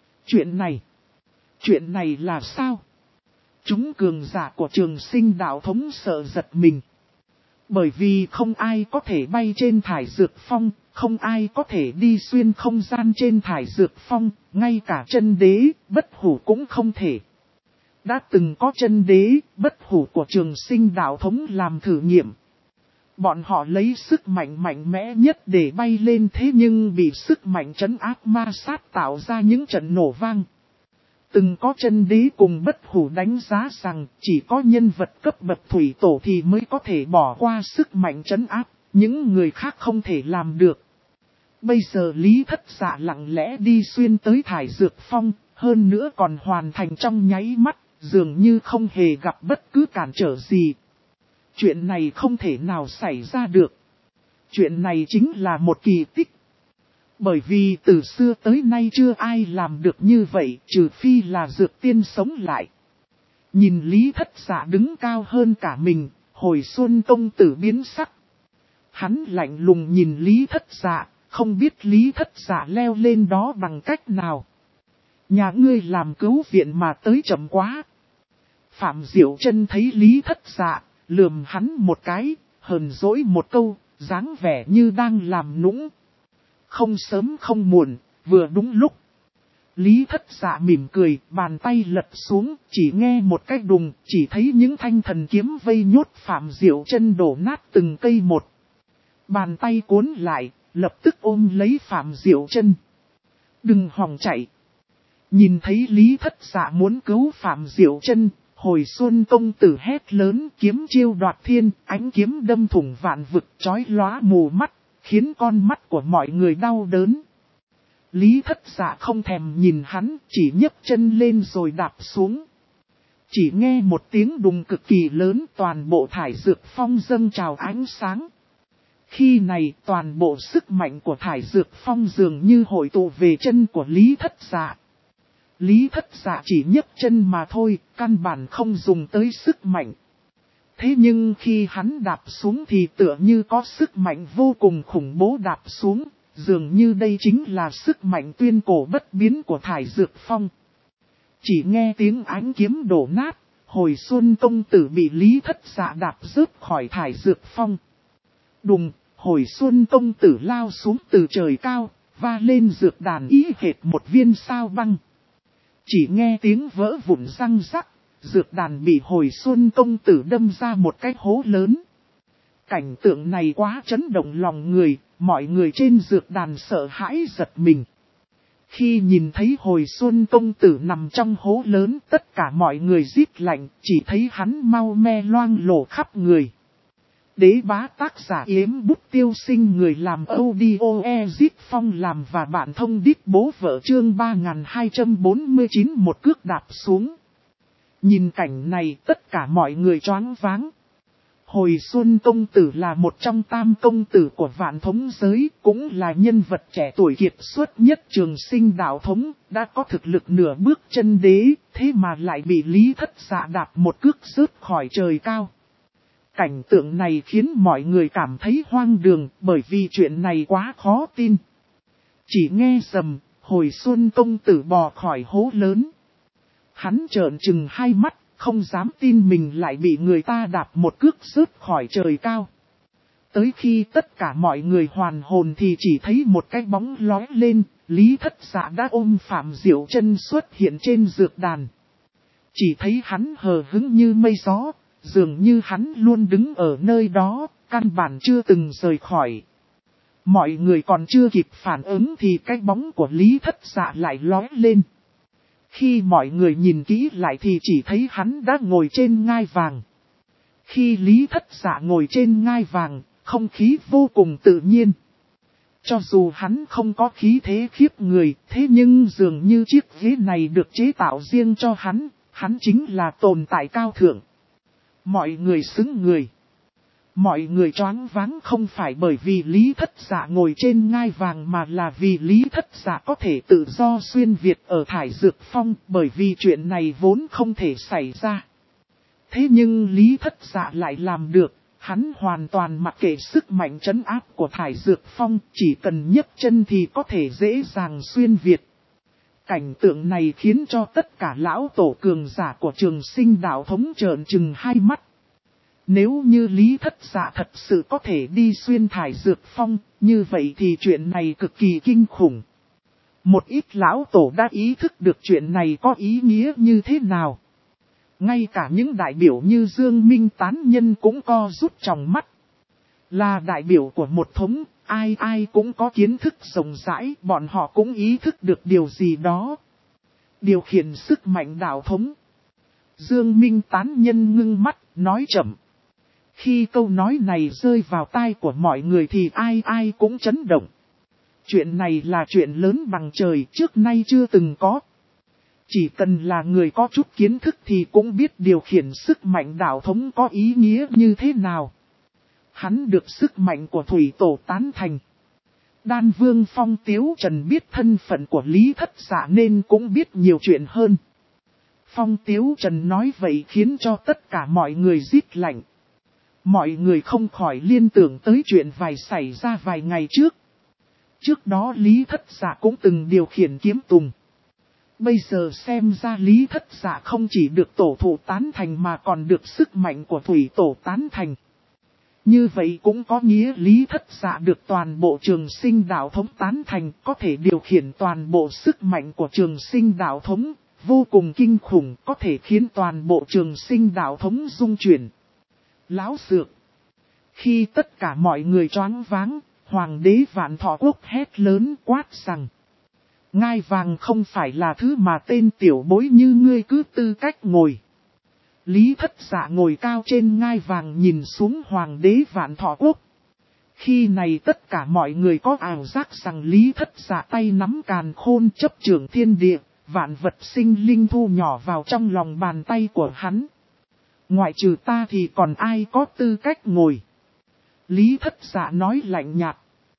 A: Chuyện này là sao? Chúng cường giả của Trường Sinh đạo thống sợ giật mình. Bởi vì không ai có thể bay trên Thải Dược Phong, không ai có thể đi xuyên không gian trên Thải Dược Phong, ngay cả chân đế, bất hủ cũng không thể. Đã từng có chân đế, bất hủ của Trường Sinh đạo thống làm thử nghiệm. Bọn họ lấy sức mạnh mạnh mẽ nhất để bay lên, thế nhưng bị sức mạnh trấn áp ma sát tạo ra những trận nổ vang. Từng có chân đế cùng bất hủ đánh giá rằng chỉ có nhân vật cấp bậc thủy tổ thì mới có thể bỏ qua sức mạnh trấn áp, những người khác không thể làm được. Bây giờ Lý Thất Dạ lặng lẽ đi xuyên tới Thải Dược Phong, hơn nữa còn hoàn thành trong nháy mắt, dường như không hề gặp bất cứ cản trở gì. Chuyện này không thể nào xảy ra được. Chuyện này chính là một kỳ tích. Bởi vì từ xưa tới nay chưa ai làm được như vậy, trừ phi là Dược Tiên sống lại. Nhìn Lý Thất Dạ đứng cao hơn cả mình, Hồi Xuân công tử biến sắc. Hắn lạnh lùng nhìn Lý Thất Dạ, không biết Lý Thất Dạ leo lên đó bằng cách nào. Nhà ngươi làm cứu viện mà tới chậm quá. Phạm Diệu Chân thấy Lý Thất Dạ, lườm hắn một cái, hờn dỗi một câu, dáng vẻ như đang làm nũng. Không sớm không muộn, vừa đúng lúc. Lý Thất Dạ mỉm cười, bàn tay lật xuống, chỉ nghe một cái đùng, chỉ thấy những thanh thần kiếm vây nhốt Phạm Diệu Chân đổ nát từng cây một. Bàn tay cuốn lại, lập tức ôm lấy Phạm Diệu Chân. Đừng hòng chạy. Nhìn thấy Lý Thất Dạ muốn cứu Phạm Diệu Chân, Hồi Xuân công tử hét lớn, kiếm chiêu đoạt thiên, ánh kiếm đâm thủng vạn vực, chói lóa mù mắt, khiến con mắt của mọi người đau đớn. Lý Thất Dạ không thèm nhìn hắn, chỉ nhấc chân lên rồi đạp xuống. Chỉ nghe một tiếng đùng cực kỳ lớn, toàn bộ Thải Dược Phong dâng trào ánh sáng. Khi này toàn bộ sức mạnh của Thải Dược Phong dường như hội tụ về chân của Lý Thất Dạ. Lý Thất Dạ chỉ nhấc chân mà thôi, căn bản không dùng tới sức mạnh. Thế nhưng khi hắn đạp xuống thì tựa như có sức mạnh vô cùng khủng bố đạp xuống, dường như đây chính là sức mạnh tuyên cổ bất biến của Thải Dược Phong. Chỉ nghe tiếng ánh kiếm đổ nát, Hồi Xuân công tử bị Lý Thất Dạ đạp rớt khỏi Thải Dược Phong. Đùng, Hồi Xuân công tử lao xuống từ trời cao, va lên dược đàn ý hệt một viên sao băng. Chỉ nghe tiếng vỡ vụn răng rắc, dược đàn bị Hồi Xuân công tử đâm ra một cái hố lớn. Cảnh tượng này quá chấn động lòng người, mọi người trên dược đàn sợ hãi giật mình. Khi nhìn thấy Hồi Xuân công tử nằm trong hố lớn, tất cả mọi người rít lạnh, chỉ thấy hắn mau me loang lổ khắp người. Đế bá tác giả Yếm Bút Tiêu Sinh, người làm audio Ezit Phong làm và bạn thông đít bố vợ, chương 3249, một cước đạp xuống. Nhìn cảnh này tất cả mọi người choáng váng. Hồi Xuân công tử là một trong tam công tử của Vạn Thống giới, cũng là nhân vật trẻ tuổi kiệt xuất nhất Trường Sinh đạo thống, đã có thực lực nửa bước chân đế, thế mà lại bị Lý Thất Dạ đạp một cước rớt khỏi trời cao. Cảnh tượng này khiến mọi người cảm thấy hoang đường, bởi vì chuyện này quá khó tin. Chỉ nghe rầm, Hồi Xuân công tử bò khỏi hố lớn. Hắn trợn trừng hai mắt, không dám tin mình lại bị người ta đạp một cước rớt khỏi trời cao. Tới khi tất cả mọi người hoàn hồn thì chỉ thấy một cái bóng lóe lên, Lý Thất Dạ đã ôm Phạm Diệu Chân xuất hiện trên dược đàn. Chỉ thấy hắn hờ hững như mây gió, dường như hắn luôn đứng ở nơi đó, căn bản chưa từng rời khỏi. Mọi người còn chưa kịp phản ứng thì cái bóng của Lý Thất Dạ lại lóe lên. Khi mọi người nhìn kỹ lại thì chỉ thấy hắn đã ngồi trên ngai vàng. Khi Lý Thất Dạ ngồi trên ngai vàng, không khí vô cùng tự nhiên. Cho dù hắn không có khí thế khiếp người, thế nhưng dường như chiếc ghế này được chế tạo riêng cho hắn chính là tồn tại cao thượng. Mọi người xứng người. Mọi người choáng váng không phải bởi vì Lý Thất Dạ ngồi trên ngai vàng mà là vì Lý Thất Dạ có thể tự do xuyên Việt ở Thải Dược Phong, bởi vì chuyện này vốn không thể xảy ra. Thế nhưng Lý Thất Dạ lại làm được, hắn hoàn toàn mặc kệ sức mạnh trấn áp của Thải Dược Phong, chỉ cần nhấc chân thì có thể dễ dàng xuyên Việt. Cảnh tượng này khiến cho tất cả lão tổ cường giả của Trường Sinh đạo thống trợn trừng hai mắt. Nếu như Lý Thất Dạ thật sự có thể đi xuyên Thải Dược Phong, như vậy thì chuyện này cực kỳ kinh khủng. Một ít lão tổ đã ý thức được chuyện này có ý nghĩa như thế nào. Ngay cả những đại biểu như Dương Minh Tán Nhân cũng co rút trong mắt. Là đại biểu của một thống, ai cũng có kiến thức rộng rãi, bọn họ cũng ý thức được điều gì đó. Điều khiển sức mạnh đạo thống. Dương Minh Tán Nhân ngưng mắt, nói chậm. Khi câu nói này rơi vào tai của mọi người thì ai cũng chấn động. Chuyện này là chuyện lớn bằng trời, trước nay chưa từng có. Chỉ cần là người có chút kiến thức thì cũng biết điều khiển sức mạnh đạo thống có ý nghĩa như thế nào. Hắn được sức mạnh của Thủy Tổ tán thành. Đan Vương Phong Tiếu Trần biết thân phận của Lý Thất Dạ nên cũng biết nhiều chuyện hơn. Phong Tiếu Trần nói vậy khiến cho tất cả mọi người rít lạnh. Mọi người không khỏi liên tưởng tới chuyện xảy ra vài ngày trước. Trước đó Lý Thất Dạ cũng từng điều khiển kiếm tùng. Bây giờ xem ra Lý Thất Dạ không chỉ được tổ thụ tán thành mà còn được sức mạnh của Thủy Tổ tán thành. Như vậy cũng có nghĩa Lý Thất Dạ được toàn bộ Trường Sinh đạo thống tán thành, có thể điều khiển toàn bộ sức mạnh của Trường Sinh đạo thống, vô cùng kinh khủng, có thể khiến toàn bộ Trường Sinh đạo thống rung chuyển. Lão Dược. Khi tất cả mọi người choáng váng, Hoàng đế Vạn Thọ Quốc hét lớn quát rằng: ngai vàng không phải là thứ mà tên tiểu bối như ngươi cứ tư cách ngồi. Lý Thất Dạ ngồi cao trên ngai vàng nhìn xuống Hoàng đế Vạn Thọ Quốc. Khi này tất cả mọi người có ảo giác rằng Lý Thất Dạ tay nắm càn khôn chấp trưởng thiên địa, vạn vật sinh linh thu nhỏ vào trong lòng bàn tay của hắn. Ngoại trừ ta thì còn ai có tư cách ngồi? Lý Thất Dạ nói lạnh nhạt.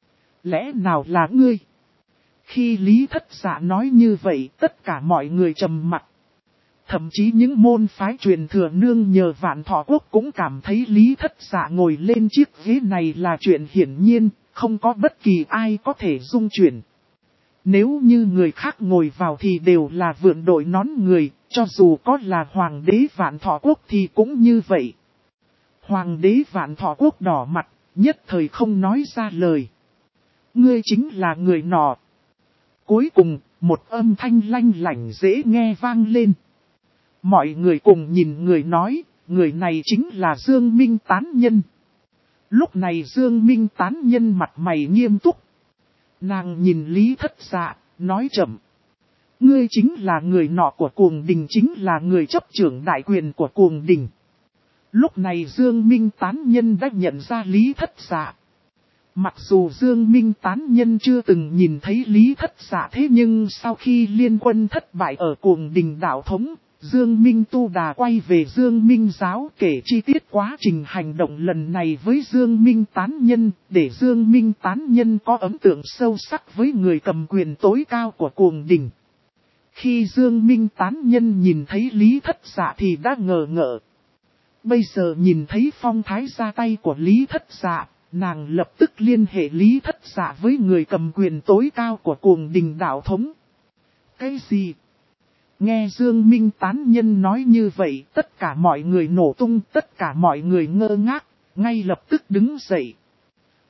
A: Lẽ nào là ngươi? Khi Lý Thất Dạ nói như vậy, tất cả mọi người trầm mặc. Thậm chí những môn phái truyền thừa nương nhờ Vạn Thọ Quốc cũng cảm thấy Lý Thất Dạ ngồi lên chiếc ghế này là chuyện hiển nhiên, không có bất kỳ ai có thể dung chuyển. Nếu như người khác ngồi vào thì đều là vượn đội nón người, cho dù có là Hoàng đế Vạn Thọ Quốc thì cũng như vậy. Hoàng đế Vạn Thọ Quốc đỏ mặt, nhất thời không nói ra lời. Ngươi chính là người nọ. Cuối cùng, một âm thanh lanh lảnh dễ nghe vang lên. Mọi người cùng nhìn người nói, người này chính là Dương Minh Tán Nhân. Lúc này Dương Minh Tán Nhân mặt mày nghiêm túc. Nàng nhìn Lý Thất Dạ, nói chậm. Ngươi chính là người nọ của Cuồng Đình, chính là người chấp trưởng đại quyền của Cuồng Đình. Lúc này Dương Minh Tán Nhân đã nhận ra Lý Thất Dạ. Mặc dù Dương Minh Tán Nhân chưa từng nhìn thấy Lý Thất Dạ, thế nhưng sau khi liên quân thất bại ở Cuồng Đình đạo thống, Dương Minh Tu Đà quay về Dương Minh giáo kể chi tiết quá trình hành động lần này với Dương Minh Tán Nhân, để Dương Minh Tán Nhân có ấn tượng sâu sắc với người cầm quyền tối cao của Cuồng Đình. Khi Dương Minh Tán Nhân nhìn thấy Lý Thất Dạ thì đã ngờ ngợ. Bây giờ nhìn thấy phong thái ra tay của Lý Thất Dạ, nàng lập tức liên hệ Lý Thất Dạ với người cầm quyền tối cao của Cuồng Đình đạo thống. Cái gì? Nghe Dương Minh Tán Nhân nói như vậy, tất cả mọi người nổ tung, tất cả mọi người ngơ ngác, ngay lập tức đứng dậy.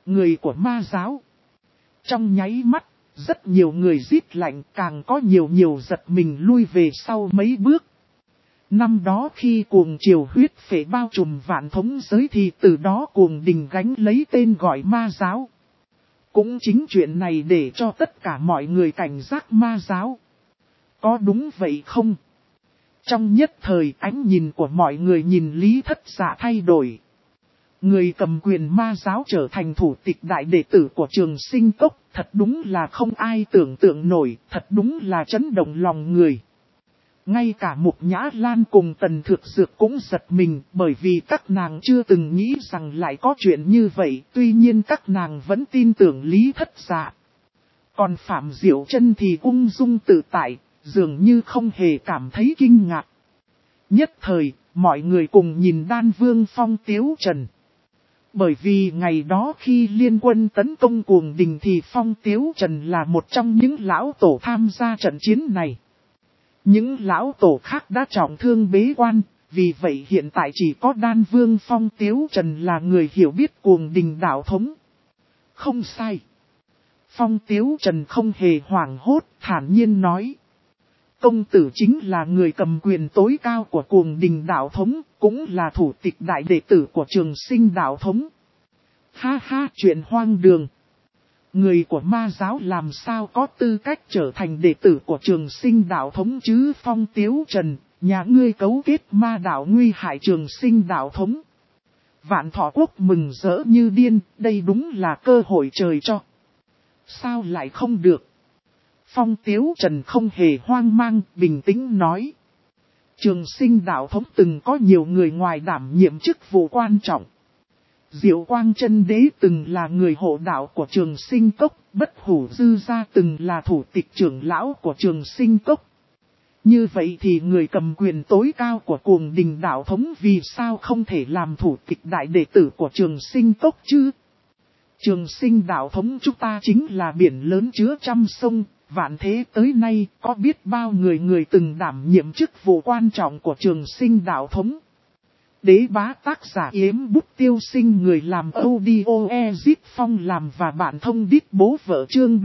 A: Người của ma giáo. Trong nháy mắt, rất nhiều người rít lạnh, càng có nhiều giật mình lui về sau mấy bước. Năm đó khi cuồng triều huyết phệ bao trùm vạn thống giới thì từ đó cuồng đình gánh lấy tên gọi ma giáo. Cũng chính chuyện này để cho tất cả mọi người cảnh giác ma giáo. Có đúng vậy không? Trong nhất thời ánh nhìn của mọi người nhìn Lý Thất Dạ thay đổi. Người cầm quyền ma giáo trở thành thủ tịch đại đệ tử của Trường Sinh Cốc, thật đúng là không ai tưởng tượng nổi, thật đúng là chấn động lòng người. Ngay cả Mục Nhã Lan cùng Tần Thược Dược cũng giật mình, bởi vì các nàng chưa từng nghĩ rằng lại có chuyện như vậy, tuy nhiên các nàng vẫn tin tưởng Lý Thất Dạ. Còn Phạm Diệu Chân thì ung dung tự tại, dường như không hề cảm thấy kinh ngạc. Nhất thời, mọi người cùng nhìn Đan Vương Phong Tiếu Trần. Bởi vì ngày đó khi liên quân tấn công cuồng đình thì Phong Tiếu Trần là một trong những lão tổ tham gia trận chiến này. Những lão tổ khác đã trọng thương bế quan, vì vậy hiện tại chỉ có Đan Vương Phong Tiếu Trần là người hiểu biết cuồng đình đạo thống. Không sai. Phong Tiếu Trần không hề hoảng hốt, thản nhiên nói. Công tử chính là người cầm quyền tối cao của cuồng đình đạo thống, cũng là thủ tịch đại đệ tử của Trường Sinh đạo thống. Ha ha, chuyện hoang đường. Người của ma giáo làm sao có tư cách trở thành đệ tử của Trường Sinh đạo thống chứ? Phong Tiếu Trần, nhà ngươi cấu kết ma đạo nguy hại Trường Sinh đạo thống. Vạn Thọ Quốc mừng rỡ như điên, đây đúng là cơ hội trời cho. Sao lại không được? Phong Tiếu Trần không hề hoang mang, bình tĩnh nói. Trường Sinh đạo thống từng có nhiều người ngoài đảm nhiệm chức vụ quan trọng. Diệu Quang Chân Đế từng là người hộ đạo của Trường Sinh Cốc, Bất Hủ Dư Gia từng là thủ tịch trưởng lão của Trường Sinh Cốc. Như vậy thì người cầm quyền tối cao của cuồng đình đạo thống vì sao không thể làm thủ tịch đại đệ tử của Trường Sinh Cốc chứ? Trường Sinh đạo thống chúng ta chính là biển lớn chứa trăm sông, vạn thế tới nay có biết bao người từng đảm nhiệm chức vụ quan trọng của Trường Sinh đạo thống. Đế bá tác giả Yếm Bút Tiêu Sinh, người làm audio Ezip Phong làm và bạn thông đít bố vợ chương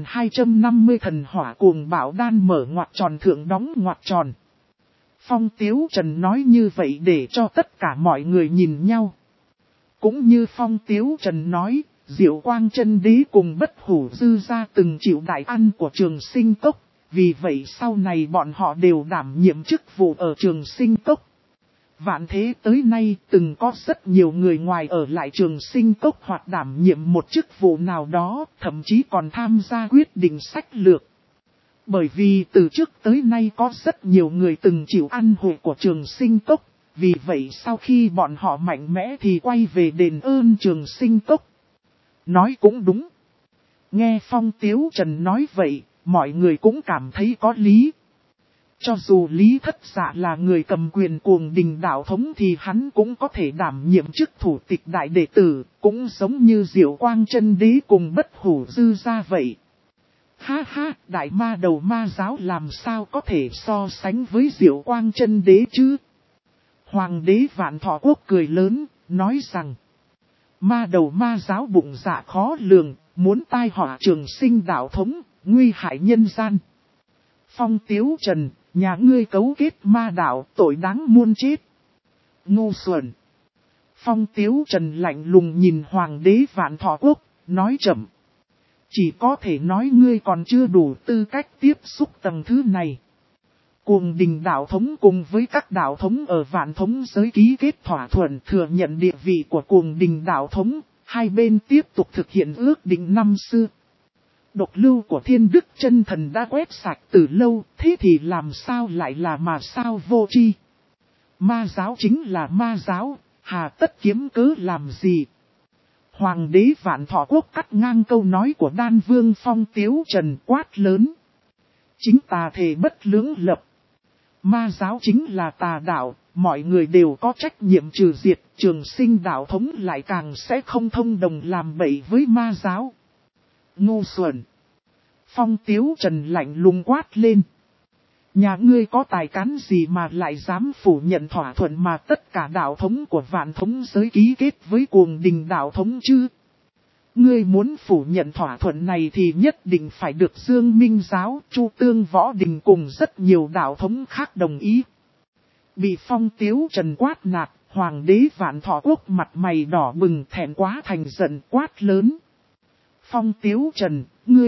A: 3250 thần hỏa cuồng bạo đan mở ngoặc tròn thượng đóng ngoặc tròn. Phong Tiếu Trần nói như vậy để cho tất cả mọi người nhìn nhau. Cũng như Phong Tiếu Trần nói, Diệu Quang Chân Đế cùng Bất Hủ Dư Gia từng chịu đại ăn của Trường Sinh Cốc, vì vậy sau này bọn họ đều đảm nhiệm chức vụ ở Trường Sinh Cốc. Vạn thế tới nay từng có rất nhiều người ngoài ở lại Trường Sinh Cốc hoặc đảm nhiệm một chức vụ nào đó, thậm chí còn tham gia quyết định sách lược. Bởi vì từ trước tới nay có rất nhiều người từng chịu ăn hội của Trường Sinh Cốc, vì vậy sau khi bọn họ mạnh mẽ thì quay về đền ơn Trường Sinh Cốc. Nói cũng đúng. Nghe Phong Tiếu Trần nói vậy, mọi người cũng cảm thấy có lý. Cho dù Lý Thất Dạ là người cầm quyền cuồng đình đạo thống thì hắn cũng có thể đảm nhiệm chức thủ tịch đại đệ tử, cũng giống như Diệu Quang Chân Đế cùng Bất Hủ Dư Gia vậy. Ha ha, đại ma đầu ma giáo làm sao có thể so sánh với Diệu Quang Chân Đế chứ? Hoàng đế Vạn Thọ Quốc cười lớn, nói rằng, ma đầu ma giáo bụng dạ khó lường, muốn tai họa Trường Sinh đạo thống, nguy hại nhân gian. Phong Tiếu Trần, nhà ngươi cấu kết ma đạo, tội đáng muôn chết. Ngu xuẩn. Phong Tiếu Trần lạnh lùng nhìn Hoàng đế Vạn Thọ Quốc, nói chậm. Chỉ có thể nói ngươi còn chưa đủ tư cách tiếp xúc tầng thứ này. Cuồng đình đạo thống cùng với các đạo thống ở Vạn Thống giới ký kết thỏa thuận thừa nhận địa vị của cuồng đình đạo thống, hai bên tiếp tục thực hiện ước định năm xưa. Độc lưu của Thiên Đức Chân Thần đã quét sạch từ lâu, thế thì làm sao lại là mà sao vô tri? Ma giáo chính là ma giáo, hà tất kiếm cớ làm gì? Hoàng đế Vạn Thọ Quốc cắt ngang câu nói của Đan Vương Phong Tiếu Trần, quát lớn. Chính tà thể bất lưỡng lập. Ma giáo chính là tà đạo, mọi người đều có trách nhiệm trừ diệt, Trường Sinh đạo thống lại càng sẽ không thông đồng làm bậy với ma giáo. Ngu xuẩn. Phong Tiếu Trần lạnh lùng quát lên. Nhà ngươi có tài cán gì mà lại dám phủ nhận thỏa thuận mà tất cả đạo thống của Vạn Thống giới ký kết với cuồng đình đạo thống chứ? Ngươi muốn phủ nhận thỏa thuận này thì nhất định phải được Dương Minh Giáo, Chu Tương Võ Đình cùng rất nhiều đạo thống khác đồng ý. Bị Phong Tiếu Trần quát nạt, Hoàng đế Vạn Thọ Quốc mặt mày đỏ bừng thẹn quá thành giận quát lớn. Phong Tiếu Trần,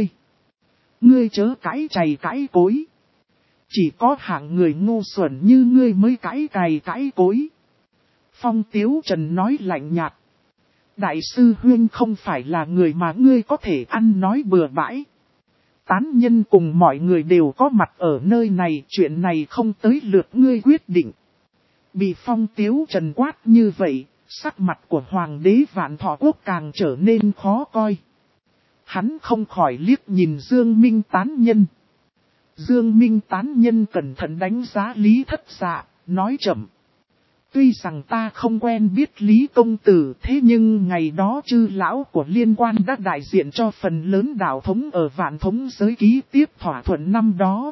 A: ngươi chớ cãi chày cãi cối. Chỉ có hạng người ngu xuẩn như ngươi mới cãi cày cãi cối. Phong Tiếu Trần nói lạnh nhạt. Đại sư Huyên không phải là người mà ngươi có thể ăn nói bừa bãi. Tán nhân cùng mọi người đều có mặt ở nơi này, chuyện này không tới lượt ngươi quyết định. Bị Phong Tiếu Trần quát như vậy, sắc mặt của Hoàng đế Vạn Thọ Quốc càng trở nên khó coi. Hắn không khỏi liếc nhìn Dương Minh tán nhân. Dương Minh tán nhân cẩn thận đánh giá Lý Thất Dạ, nói chậm. Tuy rằng ta không quen biết Lý Công Tử, thế nhưng ngày đó chư lão của liên quan đã đại diện cho phần lớn đạo thống ở Vạn Thống giới ký tiếp thỏa thuận năm đó.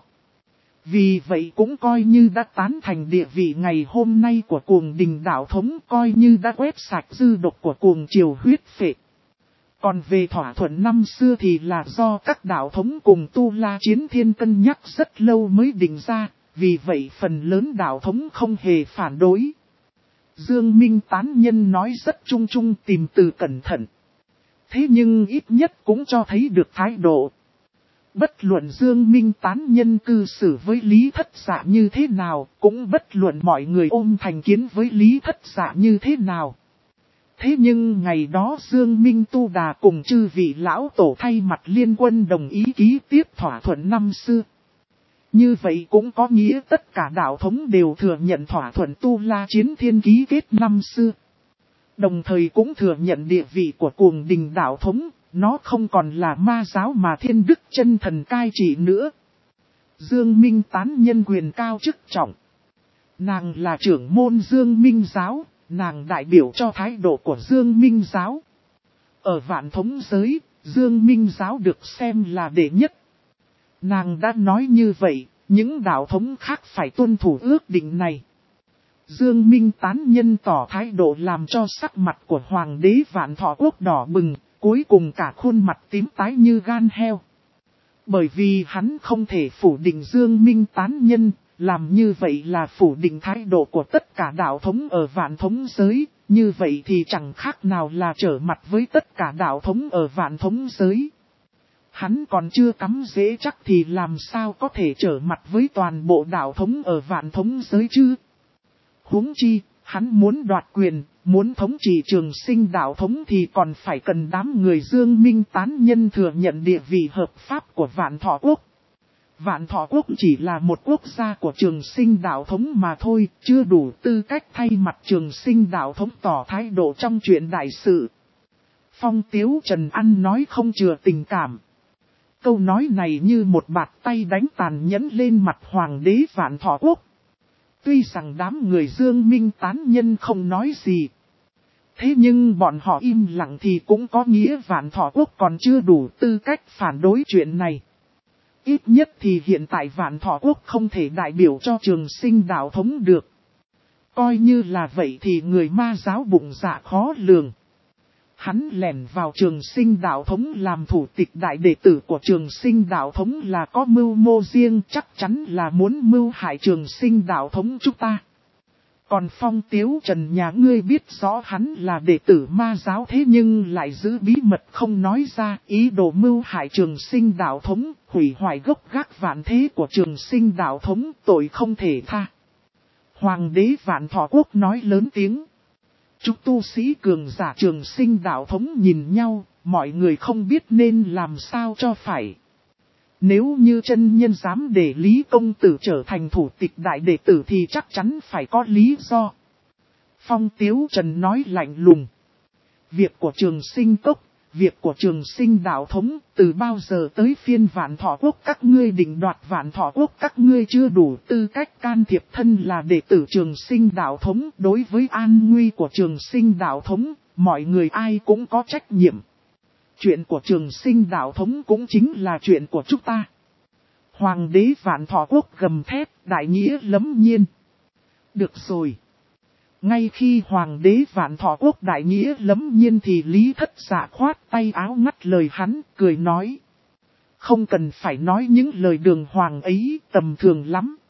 A: Vì vậy cũng coi như đã tán thành địa vị ngày hôm nay của Cuồng Đình đạo thống, coi như đã quét sạch dư độc của Cuồng Triều huyết phệ. Còn về thỏa thuận năm xưa thì là do các đạo thống cùng Tu La Chiến Thiên cân nhắc rất lâu mới định ra, vì vậy phần lớn đạo thống không hề phản đối. Dương Minh tán nhân nói rất chung chung tìm từ cẩn thận. Thế nhưng ít nhất cũng cho thấy được thái độ. Bất luận Dương Minh tán nhân cư xử với Lý Thất Dạ như thế nào, cũng bất luận mọi người ôm thành kiến với Lý Thất Dạ như thế nào. Thế nhưng ngày đó Dương Minh Tu Đà cùng chư vị lão tổ thay mặt liên quân đồng ý ký tiếp thỏa thuận năm xưa. Như vậy cũng có nghĩa tất cả đạo thống đều thừa nhận thỏa thuận Tu La Chiến Thiên ký kết năm xưa. Đồng thời cũng thừa nhận địa vị của Cuồng Đình đạo thống, nó không còn là ma giáo mà Thiên Đức chân thần cai trị nữa. Dương Minh tán nhân quyền cao chức trọng. Nàng là trưởng môn Dương Minh giáo, nàng đại biểu cho thái độ của Dương Minh giáo. Ở Vạn Thống giới, Dương Minh giáo được xem là đệ nhất. Nàng đã nói như vậy, những đạo thống khác phải tuân thủ ước định này. Dương Minh tán nhân tỏ thái độ làm cho sắc mặt của Hoàng đế Vạn Thọ Quốc đỏ bừng, cuối cùng cả khuôn mặt tím tái như gan heo. Bởi vì hắn không thể phủ định Dương Minh tán nhân, làm như vậy là phủ định thái độ của tất cả đạo thống ở Vạn Thống giới, như vậy thì chẳng khác nào là trở mặt với tất cả đạo thống ở Vạn Thống giới. Hắn còn chưa cắm dễ chắc thì làm sao có thể trở mặt với toàn bộ đạo thống ở Vạn Thống giới chứ? Huống chi, hắn muốn đoạt quyền, muốn thống trị Trường Sinh đạo thống thì còn phải cần đám người Dương Minh tán nhân thừa nhận địa vị hợp pháp của Vạn Thọ Quốc. Vạn Thọ Quốc chỉ là một quốc gia của Trường Sinh đạo thống mà thôi, chưa đủ tư cách thay mặt Trường Sinh đạo thống tỏ thái độ trong chuyện đại sự. Phong Tiếu Trần ăn nói không chừa tình cảm. Câu nói này như một bạt tay đánh tàn nhẫn lên mặt Hoàng đế Vạn Thọ Quốc. Tuy rằng đám người Dương Minh tán nhân không nói gì. Thế nhưng bọn họ im lặng thì cũng có nghĩa Vạn Thọ Quốc còn chưa đủ tư cách phản đối chuyện này. Ít nhất thì hiện tại Vạn Thọ Quốc không thể đại biểu cho Trường Sinh đạo thống được. Coi như là vậy thì người ma giáo bụng dạ khó lường. Hắn lẻn vào Trường Sinh đạo thống làm thủ tịch đại đệ tử của Trường Sinh đạo thống là có mưu mô riêng, chắc chắn là muốn mưu hại Trường Sinh đạo thống chúng ta. Còn Phong Tiếu Trần nhà ngươi biết rõ hắn là đệ tử ma giáo thế nhưng lại giữ bí mật không nói ra, ý đồ mưu hại Trường Sinh đạo thống, hủy hoại gốc gác vạn thế của Trường Sinh đạo thống, tội không thể tha. Hoàng đế Vạn Thọ Quốc nói lớn tiếng. Chúng tu sĩ cường giả Trường Sinh đạo thống nhìn nhau, mọi người không biết nên làm sao cho phải. Nếu như chân nhân dám để Lý Công Tử trở thành thủ tịch đại đệ tử thì chắc chắn phải có lý do. Phong Tiếu Trần nói lạnh lùng. Việc của Trường Sinh cốc, việc của Trường Sinh đạo thống, từ bao giờ tới phiên Vạn Thọ Quốc các ngươi định đoạt Vạn Thọ Quốc các ngươi chưa đủ tư cách can thiệp thân là đệ tử Trường Sinh đạo thống. Đối với an nguy của Trường Sinh đạo thống, mọi người ai cũng có trách nhiệm. Chuyện của Trường Sinh đạo thống cũng chính là chuyện của chúng ta. Hoàng đế Vạn Thọ Quốc gầm thét, đại nghĩa lẫm nhiên. Được rồi. Ngay khi Hoàng đế Vạn Thọ Quốc đại nghĩa lẫm nhiên thì Lý Thất Dạ khoát tay áo ngắt lời hắn, cười nói. Không cần phải nói những lời đường hoàng ấy, tầm thường lắm.